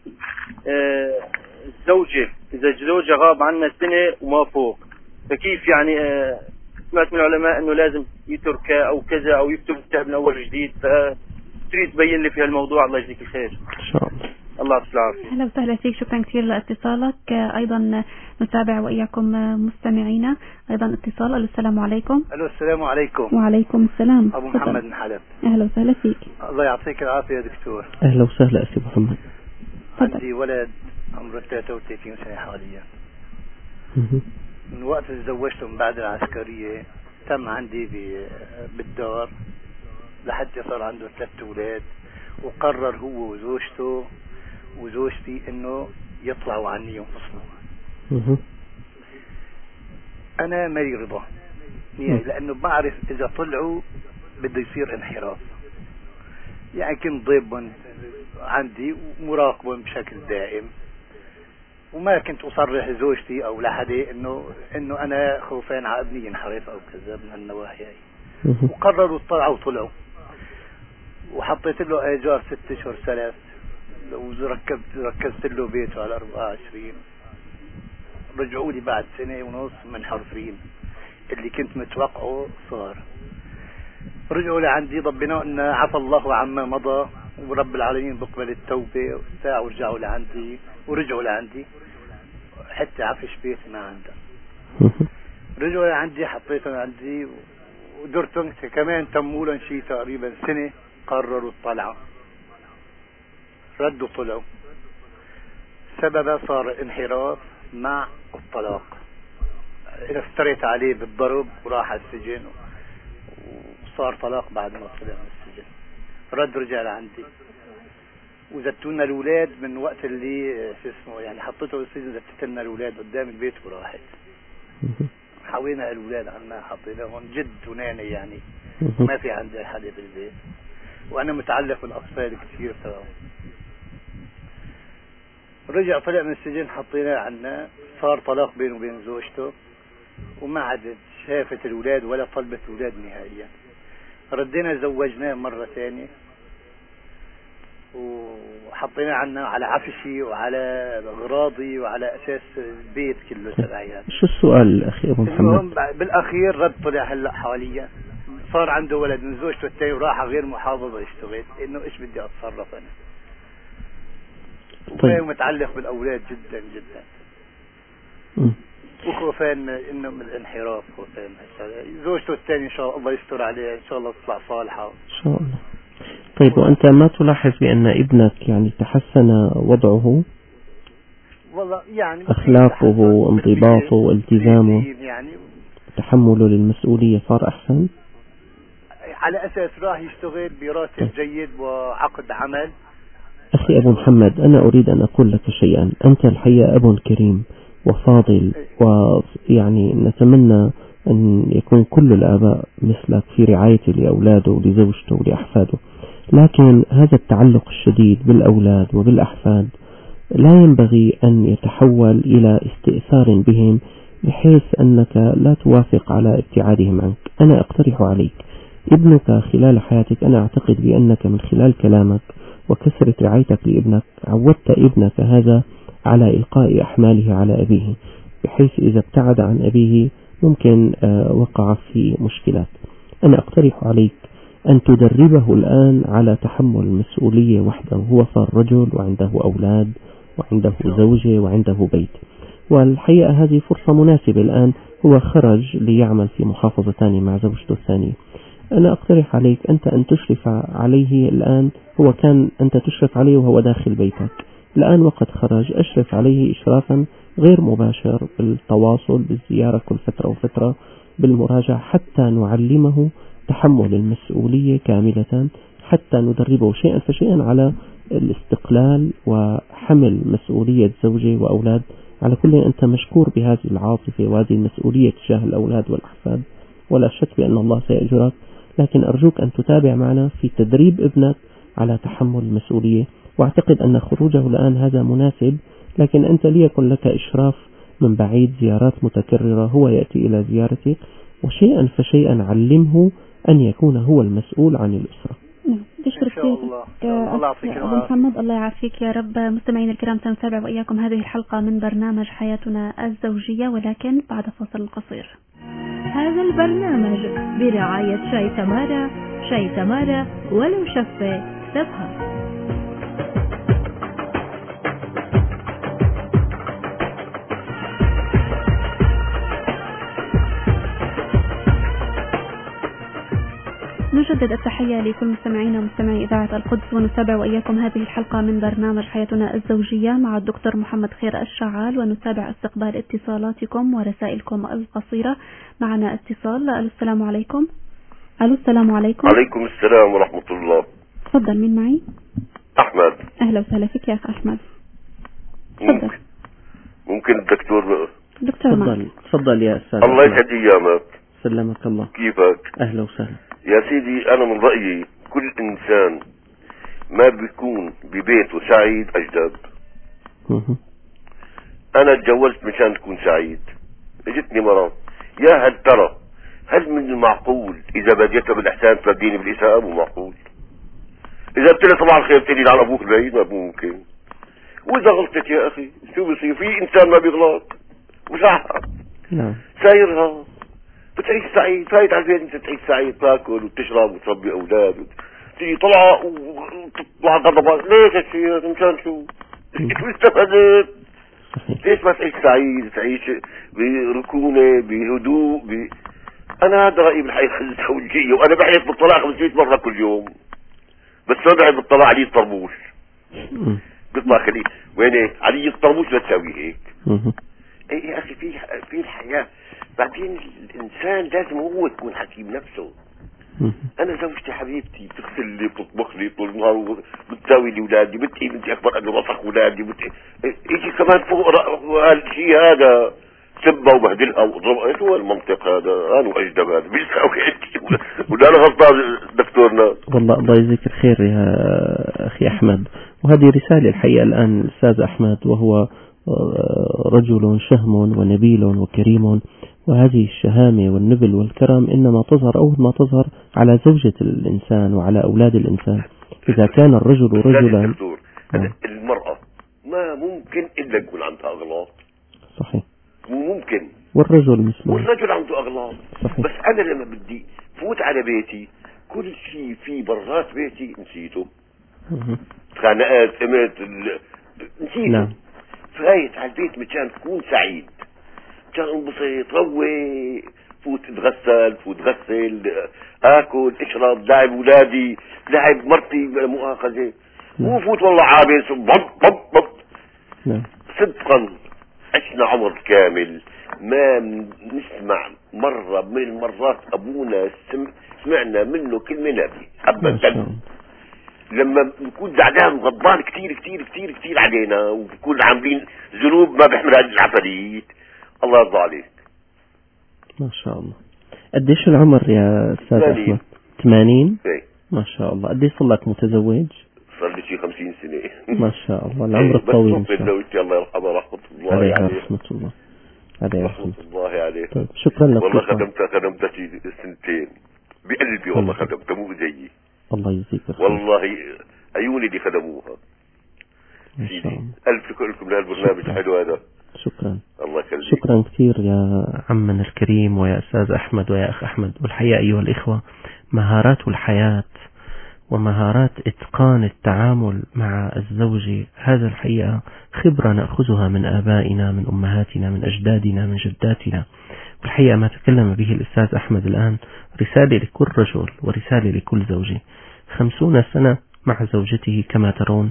الزوجة إذا زوجها غاب عنا سنة وما فوق، فكيف يعني سمعت من العلماء إنه لازم يتركها أو كذا أو يكتب كتاب من أول جديد، فتريد تبين لي في هالموضوع. الله يجزيك الخير إن شاء الله. الله يعطيك العافية. أهلا وسهلا فيك، شكرا كثير لاتصالك. أيضا نتابع وإياكم مستمعينا أيضا اتصال. السلام عليكم. ألو السلام عليكم. وعليكم السلام. أبو محمد من حلب. أهلا وسهلا فيك. الله يعطيك العافية يا دكتور. أهلا وسهلا أخي محمد. عندي ولد عمره 33 سنة حاليا. من وقت تزوجته من بعد العسكرية تم عندي بالدار لحتى صار عنده 3 أولاد، وقرر هو وزوجتي انه يطلعوا عني ينفصلوا. انا ما يرضى لانه بعرف اذا طلعوا بده يصير انحراف. يعني كنت ضيبهم عندي ومراقبهم بشكل دائم، وما كنت اصرح لزوجتي او لحدا انه انا خوفان على ابني ينحرف او كذا من هالنواحي هي. وقرروا طلعوا وحطيت له ايجار 6 اشهر سلف، وركزت له بيته على 24. رجعوا لي بعد 1.5 سنة منحرفين. اللي كنت متوقعه صار. رجعوا لعندي ضبنا ان عفى الله عما مضى ورب العالمين بقبل التوبة وبتاع، ورجعوا لعندي ورجعوا لعندي حتى عفش بيتي ما عنده. رجعوا لعندي حطيتهم عندي ودرتهم كمان تموا لهم شيء تقريبا 1 سنة. قرروا الطلعة، ردوا طلعوا. سببها صار انحراف مع الطلاق. افتريت عليه بالضرب وراح السجن وصار طلاق بعد ما طلع من السجن. رجع لعندي وزتونا الأولاد من وقت اللي يعني حطيته بالسجن. زتت لنا الأولاد قدام البيت وراحت. حوينا الأولاد عنا حطيناهم جد وناني يعني ما في عندي حدا بالبيت، وانا متعلق بالاطفال كثير تمام. رجع طلع من السجن حطيناه عنا، صار طلاق بينه وبين زوجته، وما عاد شافت الاولاد ولا طلبت الاولاد نهائيا. ردينا زوجناه مرة ثانية وحطيناه عنا على عفشي وعلى اغراضي وعلى اساس البيت كله تبعي. شو السؤال اخي ابو محمد؟ بالاخير رد طلع هلا حاليا صار عنده ولد من زوجته الثاني وراح غير محافظة يشتغل. انه ايش بدي اتصرف انا؟ طيب. متعلق بالاولاد جدا جدا. وخوفان انه من الانحراف، خوفان زوجته الثاني ان شاء الله يستر عليه، ان شاء الله تطلع صالحة ان شاء الله. طيب وانت ما تلاحظ بان ابنك يعني تحسن وضعه؟ والله يعني اخلاقه وانضباطه والتزامه يعني تحمله للمسؤولية صار احسن؟ على أساس راح يشتغل براتب جيد وعقد عمل. أخي أبو محمد، أنا أريد أن أقول لك شيئا. أنت الحقيقة أب كريم وفاضل، ويعني نتمنى أن يكون كل الآباء مثلك في رعايته لأولاده ولزوجته ولأحفاده، لكن هذا التعلق الشديد بالأولاد وبالأحفاد لا ينبغي أن يتحول إلى استئثار بهم بحيث أنك لا توافق على ابتعادهم عنك. أنا أقترح عليك ابنك خلال حياتك، أنا أعتقد بأنك من خلال كلامك وكثرة رعايتك لابنك عودت ابنك هذا على إلقاء أحماله على أبيه، بحيث إذا ابتعد عن أبيه ممكن وقع في مشكلات. أنا أقترح عليك أن تدربه الآن على تحمل المسؤولية وحده. هو صار رجل وعنده أولاد وعنده زوجة وعنده بيت، والحقيقة هذه فرصة مناسبة. الآن هو خرج ليعمل في محافظة ثانية مع زوجته الثانية. أنا أقترح عليك أنت أن تشرف عليه الآن. هو كان أنت تشرف عليه وهو داخل بيتك، الآن وقد خرج أشرف عليه إشرافا غير مباشر بالتواصل، بالزيارة كل فترة وفترة، بالمراجعة، حتى نعلمه تحمل المسؤولية كاملة، حتى ندربه شيئا فشيئا على الاستقلال وحمل مسؤولية زوجة وأولاد. على كل أنت مشكور بهذه العاطفة وهذه المسؤولية تجاه الأولاد والأحفاد، ولا شك بأن الله سيأجرك، لكن أرجوك أن تتابع معنا في تدريب ابنك على تحمل المسؤولية. واعتقد أن خروجه الآن هذا مناسب، لكن أنت ليكن لك إشراف من بعيد، زيارات متكررة، هو يأتي إلى زيارتك، وشيئا فشيئا علمه أن يكون هو المسؤول عن الأسرة. تشكر الله يعافيك أبو محمد. الله يعافيك يا رب. مستمعين الكرام، سنتابع وإياكم هذه الحلقة من برنامج حياتنا الزوجية، ولكن بعد فاصل قصير. هذا البرنامج برعاية شاي تمارا. شاي تمارا ولو شفة سبها. نجدد التحية لكل مستمعينا ومستمعي إذاعة القدس، ونتابع وإياكم هذه الحلقة من برنامج حياتنا الزوجية مع الدكتور محمد خير الشعال، ونتابع استقبال اتصالاتكم ورسائلكم القصيرة. معنا اتصال. السلام عليكم. السلام عليكم. عليكم السلام ورحمة الله. تفضل، مين معي؟ أحمد. أهلا وسهلا فيك يا أخ أحمد. ممكن الدكتور تفضل يا أستاذ. الله يسعد أيامك. سلمك الله. كيفك؟ أهلا وسهلا يا سيدي. أنا من رأيي كل إنسان ما بيكون ببيته سعيد أجدب. أنا اتجوزت مشان تكون سعيد. اجتني مرة، يا هل ترى هل من المعقول إذا بديت بالإحسان تبديني بالإساءة؟ مو معقول. إذا قلت لي صباح الخير تجي على أبوك البعيد، ما ممكن. وإذا غلطت يا أخي شو بصير؟ في إنسان ما بيغلط وصحها. نعم. سايرها بتعيش سعيد، فايت على البيت انت تعيش سعيد، تاكل وتشرب وتربي اولاد تيجي طلعه وتطلع غضبان. ليش هالشيء؟ مشان شو استفدت؟ ليش ما تعيش سعيد؟ تعيش بركونه بهدوء انا هذا رايي بالحياه الزوجيه. وانا بحلف بالطلاق 500 مره كل يوم، بس ما بحلف بالطلاق علي الطربوش. بيطلع خليه وين علي الطربوش لا تسوي هيك. اي يا اخي في الحياه. بعدين الانسان لازم هو يكون حكيم نفسه. انا زوجتي حبيبتي بتغسل لي بتطبخ لي طول النهار بتساوي لي اولادي، بنتي اكبر قد وسخ اولادي، يجي كمان فوق هالشيء هذا سبها وبهدلها واضربها. شو المنطق هذا؟ انا واجدب هذا بيساوي هيك. ولا انا غلطان دكتورنا؟ والله الله يجزيك الخير يا اخي احمد. وهذه رساله الحقيقه الان الاستاذ احمد، وهو رجل شهم ونبيل وكريم، وهذه الشهامة والنبل والكرم إنما تظهر أول ما تظهر على زوجة الإنسان وعلى أولاد الإنسان. إذا كان الرجل رجلا، المرأة ما ممكن إلا يكون عندها أغلاط. صحيح. مو ممكن. والرجل مثله. والرجل عنده أغلاط. صحيح. بس أنا لما بدي فوت على بيتي كل شيء في برات بيتي نسيته. خناقات نسيته. نعم. فايت على البيت مشان تكون سعيد، مشان انبسط، روق، فوت اتغسل، فوت غسل، اكل، اشرب، لاعب اولادي، لاعب مرتي بلا مؤاخذه. مو فوت والله عابس بب. نعم. صدقا عشنا عمر كامل ما نسمع مرة من المرات ابونا سمعنا منه كلمة نبي ابدا. لما بنكون زعلان وغضبان كتير كتير كتير كتير علينا، وبكون عاملين ذنوب ما بيحملها العفاريت، الله يرضى عليك. ما شاء الله. قديش العمر يا استاذ احمد؟ 80. ما شاء الله. قديش صار لك متزوج؟ صار لي شي 50 سنة. ما شاء الله. العمر الطويل ان شاء الله. زوجتي الله يرحمها رحمة الله عليه. رحمة الله عليه. رحمة الله عليه. طيب شكرا لك. والله خدمتها شي سنتين بقلبي، والله خدمتها مو زيي. الله يجزيك الخير. والله عيوني اللي خدموها. سيدي ألف شكر لكم لهالبرنامج الحلو هذا. شكرا. الله يخليك. شكرا كثير يا عمنا الكريم ويا أستاذ أحمد ويا أخ أحمد. والحقيقة أيها الإخوة، مهارات الحياة ومهارات إتقان التعامل مع الزوج، هذا الحقيقة خبرة نأخذها من آبائنا، من أمهاتنا، من أجدادنا، من جداتنا. والحقيقة ما تكلم به الأستاذ أحمد الآن رسالة لكل رجل ورسالة لكل زوجة. 50 سنة مع زوجته كما ترون،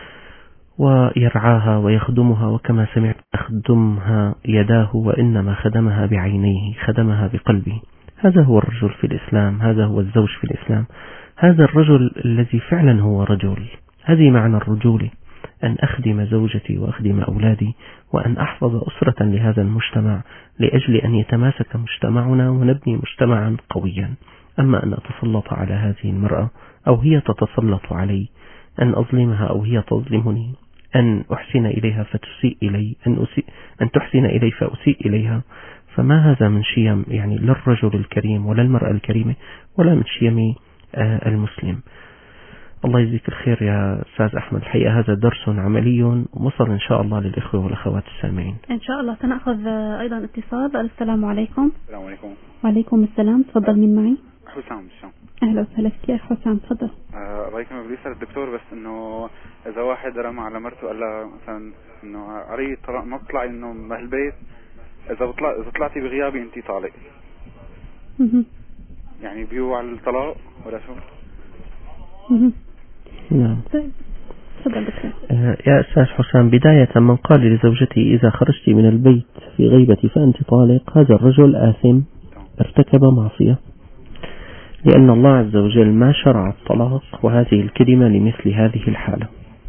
ويرعاها ويخدمها، وكما سمعت يخدمها يداه، وإنما خدمها بعينيه، خدمها بقلبه. هذا هو الرجل في الإسلام، هذا هو الزوج في الإسلام، هذا الرجل الذي فعلا هو رجل. هذه معنى الرجولة، أن أخدم زوجتي وأخدم أولادي، وأن أحفظ أسرة لهذا المجتمع، لأجل أن يتماسك مجتمعنا ونبني مجتمعا قويا. أما أن أتسلط على هذه المرأة أو هي تتسلط علي، أن أظلمها أو هي تظلمني، أن أحسن إليها فتسيء إلي، أن تحسن إلي فأسيء إليها، فما هذا من شيم يعني للرجل الكريم ولا المرأة الكريمة ولا من شيم المسلم. الله يجزيك الخير يا أستاذ أحمد. الحقيقة هذا درس عملي وصل إن شاء الله للإخوة والأخوات السامعين. إن شاء الله. سنأخذ أيضا اتصال. السلام عليكم. السلام عليكم. وعليكم السلام. تفضل. مين معي؟ حسام الشام. أهلا وسهلا فيك يا حسام. تفضل. الله يكرمك. بدي أسأل الدكتور بس إنه إذا واحد رمى على مرته قال لها مثلا إنه عري طلاق ما بتطلعي إنه من البيت، إذا طلعتي بغيابي أنت طالق، يعني بيوعى الطلاق ولا شو؟ نعم. تفضل دكتور. يا أستاذ حسام، بداية من قال لزوجته إذا خرجت من البيت في غيبتي فأنت طالق، هذا الرجل آثم ارتكب معصية، لأن الله عز وجل ما شرع الطلاق وهذه الكلمة لمثل هذه الحالة.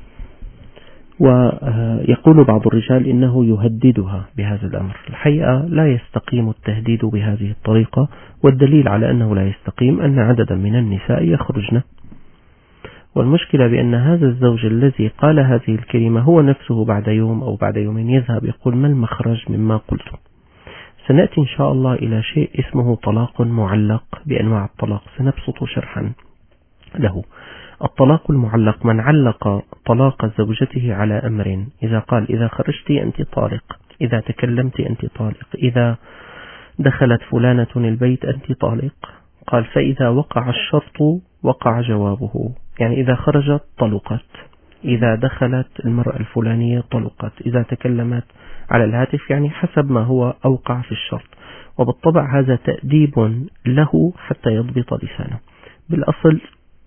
ويقول بعض الرجال إنه يهددها بهذا الأمر. الحقيقة لا يستقيم التهديد بهذه الطريقة، والدليل على أنه لا يستقيم أن عددا من النساء يخرجن، والمشكلة بأن هذا الزوج الذي قال هذه الكلمة هو نفسه بعد يوم أو بعد يومين يذهب يقول ما المخرج مما قلت. سنأتي إن شاء الله إلى شيء اسمه طلاق معلق بأنواع الطلاق، سنبسط شرحا له. الطلاق المعلق من علق طلاق زوجته على أمر، إذا قال إذا خرجت أنت طالق، إذا تكلمت أنت طالق، إذا دخلت فلانة البيت أنت طالق، قال فإذا وقع الشرط وقع جوابه، يعني إذا خرجت طلقت، إذا دخلت المرأة الفلانية طلقت، إذا تكلمت على الهاتف، يعني حسب ما هو أوقع في الشرط. وبالطبع هذا تأديب له حتى يضبط لسانه. بالأصل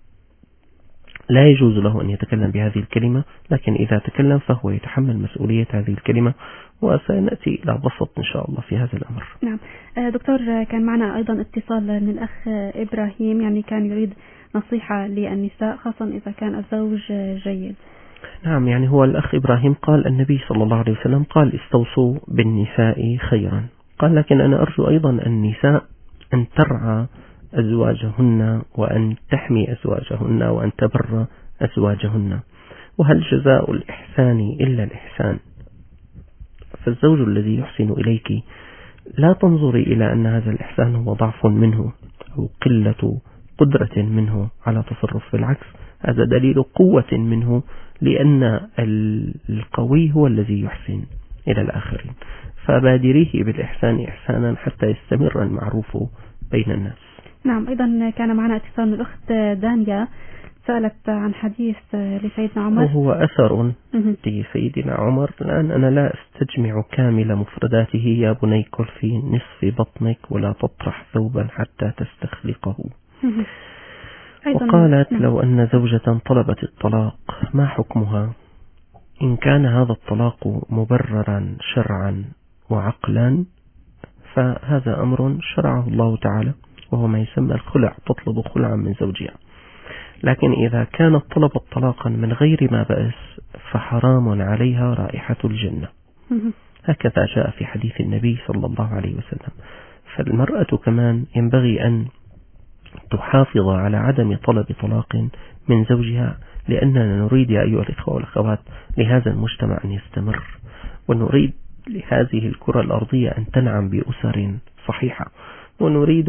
لا يجوز له أن يتكلم بهذه الكلمة، لكن إذا تكلم فهو يتحمل مسؤولية هذه الكلمة، وسنأتي إلى بسط إن شاء الله في هذا الأمر. نعم دكتور، كان معنا أيضا اتصال من الأخ إبراهيم، يعني كان يريد نصيحة للنساء خاصة إذا كان الزوج جيد. نعم، يعني هو الأخ إبراهيم قال النبي صلى الله عليه وسلم قال استوصوا بالنساء خيرا، قال لكن أنا أرجو أيضا النساء أن ترعى أزواجهن وأن تحمي أزواجهن وأن تبر أزواجهن، وهل جزاء الإحسان إلا الإحسان؟ فالزوج الذي يحسن إليك لا تنظري إلى أن هذا الإحسان هو ضعف منه أو قلة قدرة منه على تصرف، بالعكس هذا دليل قوة منه، لأن القوي هو الذي يحسن إلى الآخرين. فبادريه بالإحسان إحسانا حتى يستمر المعروف بين الناس. نعم، أيضا كان معنا اتصال من الأخت دانيا، سألت عن حديث لسيدنا عمر، وهو أثر لسيدنا عمر. الآن أنا لا أستجمع كامل مفرداته. يا بني كل في نصف بطنك ولا تطرح ثوبا حتى تستخلقه. وقالت لو أن زوجة طلبت الطلاق ما حكمها؟ إن كان هذا الطلاق مبررا شرعا وعقلا فهذا أمر شرعه الله تعالى، وهو ما يسمى الخلع، تطلب خلعا من زوجها. لكن إذا كانت طلبت طلاقا من غير ما بأس فحرام عليها رائحة الجنة، هكذا جاء في حديث النبي صلى الله عليه وسلم. فالمرأة كمان ينبغي أن تحافظ على عدم طلب طلاق من زوجها، لأننا نريد يا أيها الإخوة والأخوات لهذا المجتمع أن يستمر، ونريد لهذه الكرة الأرضية أن تنعم بأسر صحيحة، ونريد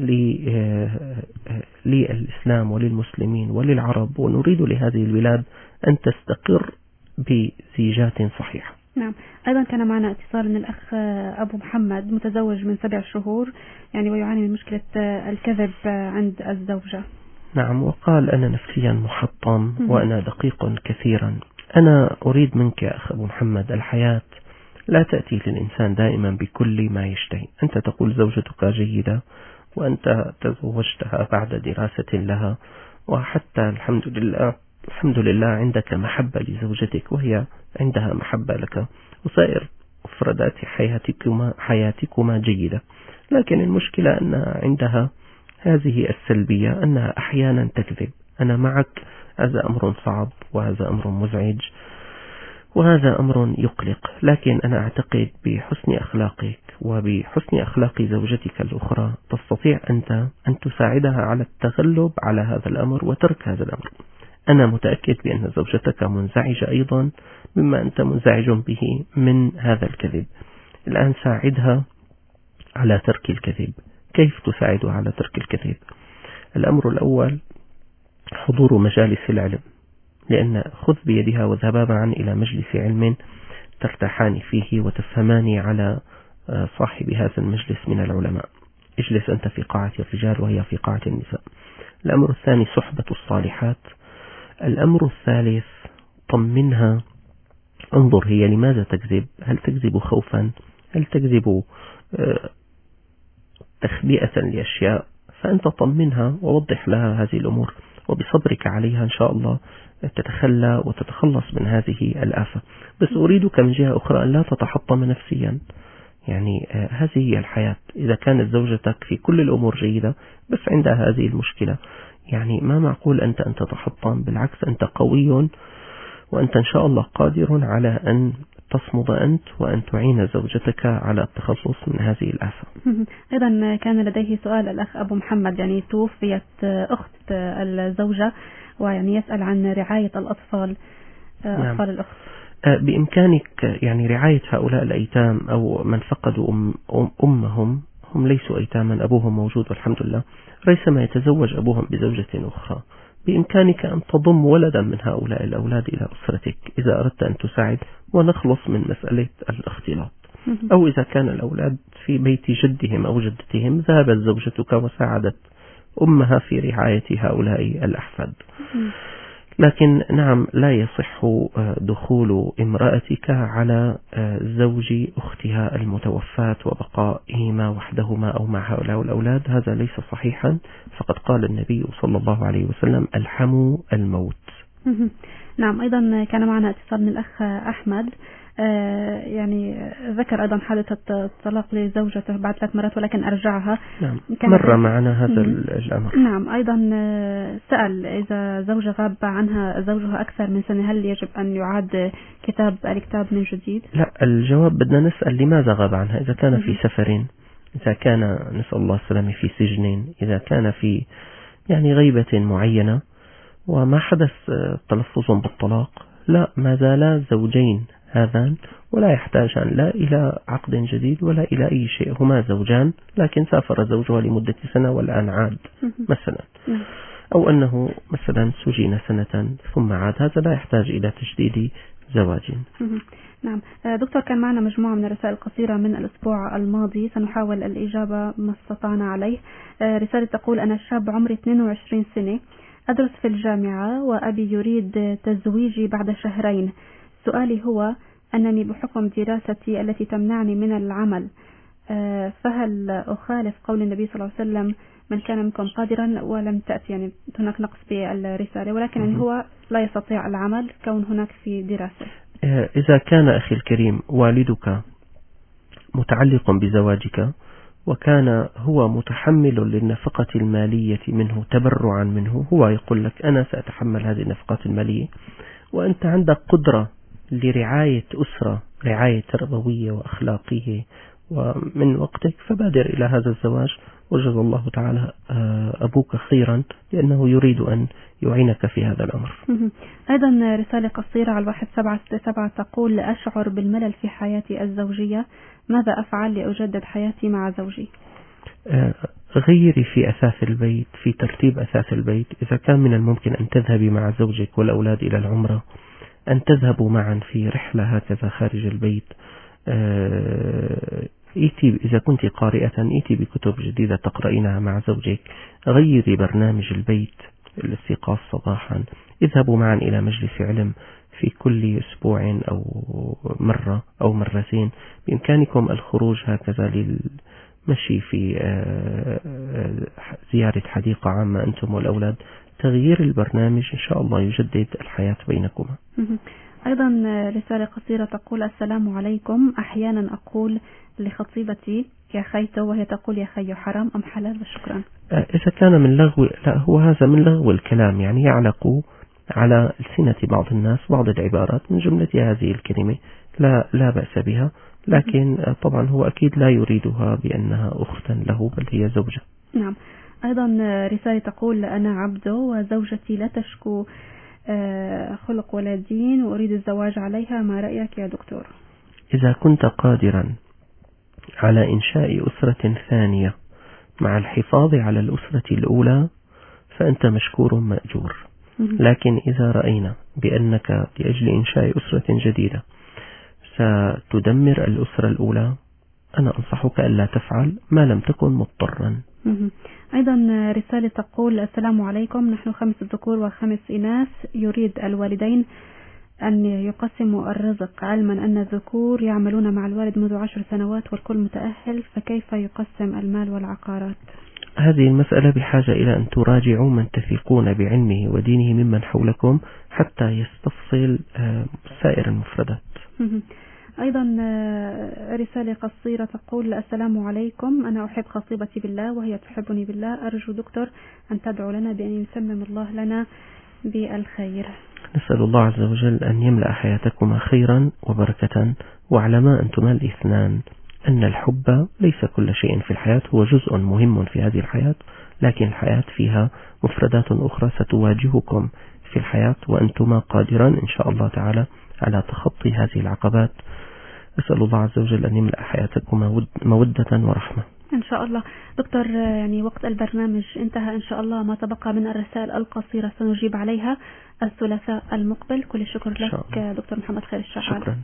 للإسلام وللمسلمين وللعرب، ونريد لهذه البلاد أن تستقر بزيجات صحيحة. نعم، أيضا كان معنا اتصال من الأخ أبو محمد، متزوج من 7 شهور، يعني ويعاني من مشكلة الكذب عند الزوجة. نعم، وقال أنا نفسيا محطم وأنا دقيق كثيرا. أنا أريد منك يا أخ أبو محمد، الحياة لا تأتي للإنسان دائما بكل ما يشتهي. أنت تقول زوجتك جيدة، وأنت تزوجتها بعد دراسة لها، وحتى الحمد لله عندك محبة لزوجتك وهي عندها محبة لك، وسائر مفردات حياتكما جيدة. لكن المشكلة أن عندها هذه السلبية، أنها أحيانا تكذب. أنا معك، هذا أمر صعب وهذا أمر مزعج وهذا أمر يقلق، لكن أنا أعتقد بحسن أخلاقك وبحسن أخلاق زوجتك الأخرى تستطيع أنت أن تساعدها على التغلب على هذا الأمر وترك هذا الأمر. أنا متأكد بأن زوجتك منزعجة أيضا مما أنت منزعج به من هذا الكذب. الآن ساعدها على ترك الكذب. كيف تساعدها على ترك الكذب؟ الأمر الأول حضور مجالس العلم، لأن خذ بيدها واذهبا معا إلى مجلس علم ترتاحان فيه وتفهمان على صاحب هذا المجلس من العلماء. اجلس أنت في قاعة الرجال وهي في قاعة النساء. الأمر الثاني صحبة الصالحات. الأمر الثالث طمنها، انظر هي لماذا تكذب، هل تكذب خوفا، هل تكذب تخبئة لأشياء، فأنت طمنها ووضح لها هذه الأمور، وبصبرك عليها إن شاء الله تتخلى وتتخلص من هذه الآفة. بس أريدك من جهة أخرى أن لا تتحطم نفسيا، يعني هذه هي الحياة. إذا كانت زوجتك في كل الأمور جيدة بس عندها هذه المشكلة، يعني ما معقول أنت أن تتحطم، بالعكس أنت قوي، وأنت إن شاء الله قادر على أن تصمد أنت وأن تعين زوجتك على التخلص من هذه الآفة. أيضا كان لديه سؤال الأخ أبو محمد، يعني توفيت أخت الزوجة ويعني يسأل عن رعاية الأطفال، أطفال الأخت. بإمكانك يعني رعاية هؤلاء الأيتام أو من فقدوا أمهم، هم ليسوا أيتاما، أبوهم موجود والحمد لله، ريثما يتزوج أبوهم بزوجة أخرى. بإمكانك أن تضم ولدا من هؤلاء الأولاد إلى أسرتك إذا أردت أن تساعد ونخلص من مسألة الاختلاط. أو إذا كان الأولاد في بيت جدهم أو جدتهم، ذهبت زوجتك وساعدت أمها في رعاية هؤلاء الأحفاد. لكن نعم لا يصح دخول امرأتك على زوج أختها المتوفاة وبقائهما وحدهما أو مع هؤلاء الأولاد، هذا ليس صحيحا، فقد قال النبي صلى الله عليه وسلم الحموا الموت. نعم. أيضا كان معنا اتصال من الأخ أحمد، يعني ذكر أيضا حادثة الطلاق لزوجته بعد 3 مرات ولكن أرجعها. نعم مر معنا هذا الأمر. نعم. أيضا سأل إذا زوجة غاب عنها زوجها أكثر من سنة هل يجب أن يعاد الكتاب من جديد؟ لا، الجواب بدنا نسأل لماذا غاب عنها. إذا كان في سفر، إذا كان نسأل الله السلامة في سجن، إذا كان في يعني غيبة معينة وما حدث تلفظ بالطلاق، لا، ما زال زوجين هذان ولا يحتاجان لا إلى عقد جديد ولا إلى أي شيء. هما زوجان لكن سافر زوجها لمدة سنة والآن عاد مثلا، أو أنه مثلا سجن سنة ثم عاد، هذا لا يحتاج إلى تجديد زواج. نعم. دكتور كان معنا مجموعة من الرسائل القصيرة من الأسبوع الماضي، سنحاول الإجابة ما استطعنا عليه. رسالة تقول: أنا شاب عمري 22 سنة، أدرس في الجامعة وأبي يريد تزويجي بعد 2 شهر. سؤالي هو أنني بحكم دراستي التي تمنعني من العمل، فهل أخالف قول النبي صلى الله عليه وسلم من كان منكم قادرا ولم تأتي، يعني هناك نقص في الرسالة، ولكن يعني هو لا يستطيع العمل كون هناك في دراسة. إذا كان أخي الكريم والدك متعلق بزواجك وكان هو متحمل للنفقة المالية منه تبرعا منه، هو يقول لك أنا سأتحمل هذه النفقات المالية، وأنت عندك قدرة لرعاية أسرة رعاية تربوية وأخلاقية ومن وقتك، فبادر إلى هذا الزواج، وجزا الله تعالى أبوك خيرا لأنه يريد أن يعينك في هذا الأمر. أيضا رسالة قصيرة على 1767 تقول: أشعر بالملل في حياتي الزوجية، ماذا أفعل لأجدد حياتي مع زوجي؟ غيري في أثاث البيت، في ترتيب أثاث البيت. إذا كان من الممكن أن تذهبي مع زوجك والأولاد إلى العمرة، أن تذهبوا معا في رحلة هكذا خارج البيت. إذا كنت قارئة إيتي بكتب جديدة تقرأينها مع زوجك. غيري برنامج البيت، الاستيقاظ صباحا. اذهبوا معا إلى مجلس علم في كل أسبوع أو مرة أو مرتين. بإمكانكم الخروج هكذا للمشي في زيارة حديقة عامة أنتم والأولاد. تغيير البرنامج إن شاء الله يجدد الحياة بينكما. أيضا رسالة قصيرة تقول: السلام عليكم، أحيانا أقول لخطيبتي يا خيتو وهي تقول يا خيو حرام أم حلال؟ وشكرا. إذا كان من لغو، لا، هو هذا من لغو الكلام، يعني يعلق على ألسنة بعض الناس بعض العبارات من جملة هذه الكلمة، لا بأس بها، لكن طبعا هو أكيد لا يريدها بأنها أختا له بل هي زوجة. نعم. أيضا رسالة تقول: أنا عبد وزوجتي لا تشكو خلق ولا دين وأريد الزواج عليها، ما رأيك يا دكتور؟ إذا كنت قادرا على إنشاء أسرة ثانية مع الحفاظ على الأسرة الأولى فأنت مشكور مأجور. لكن إذا رأينا بأنك لأجل إنشاء أسرة جديدة ستدمر الأسرة الأولى، أنا أنصحك ألا تفعل ما لم تكن مضطرا. أيضا رسالة تقول: السلام عليكم، نحن 5 ذكور و5 إناث، يريد الوالدين أن يقسموا الرزق، علما أن الذكور يعملون مع الوالد منذ 10 سنوات والكل متأهل، فكيف يقسم المال والعقارات؟ هذه المسألة بحاجة إلى أن تراجعوا من تثقون بعلمه ودينه ممن حولكم حتى يستفصل سائر المفردات. أيضا رسالة قصيرة تقول: السلام عليكم، أنا أحب خطيبتي بالله وهي تحبني بالله، أرجو دكتور أن تدعو لنا بأن يسمم الله لنا بالخير. نسأل الله عز وجل أن يملأ حياتكما خيرا وبركة، واعلما أنتما الاثنان أن الحب ليس كل شيء في الحياة، هو جزء مهم في هذه الحياة، لكن الحياة فيها مفردات أخرى ستواجهكم في الحياة، وأنتما قادران إن شاء الله تعالى على تخطي هذه العقبات. أسأل الله عز وجل أن يملأ حياتكم مودة ورحمة إن شاء الله. دكتور، يعني وقت البرنامج انتهى إن شاء الله، ما تبقى من الرسائل القصيرة سنجيب عليها الثلاثاء المقبل. كل الشكر لك دكتور محمد خير الشحال. شكرا.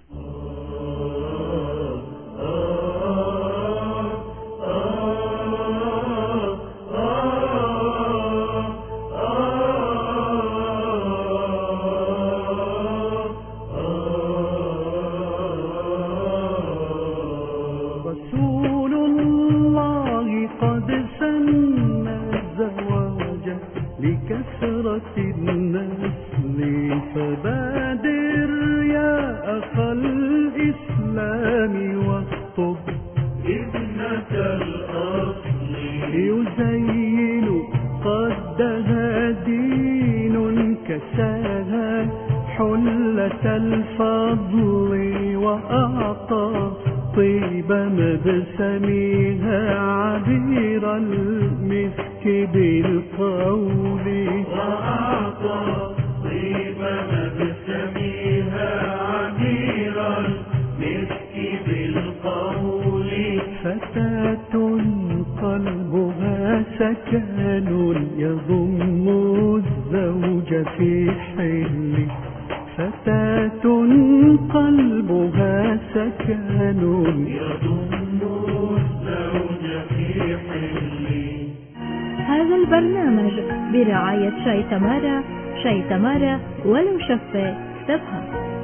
لكثرة النسل فبادر يا أخ الإسلام واخطب ابنة الأصل يزين قدها دين كساها حلة الفضل وأعطى طيب مبسمها عبير المسك بالقول وأعطى طيب مبسمها عبير المسك بالقول فتاة قلبها سكن يضم الزوج في حل، فتاة قلبها سكن يضم الزوج في حل. هذا البرنامج برعاية شاي تمارا، شاي تمارا ولو شفة سبها.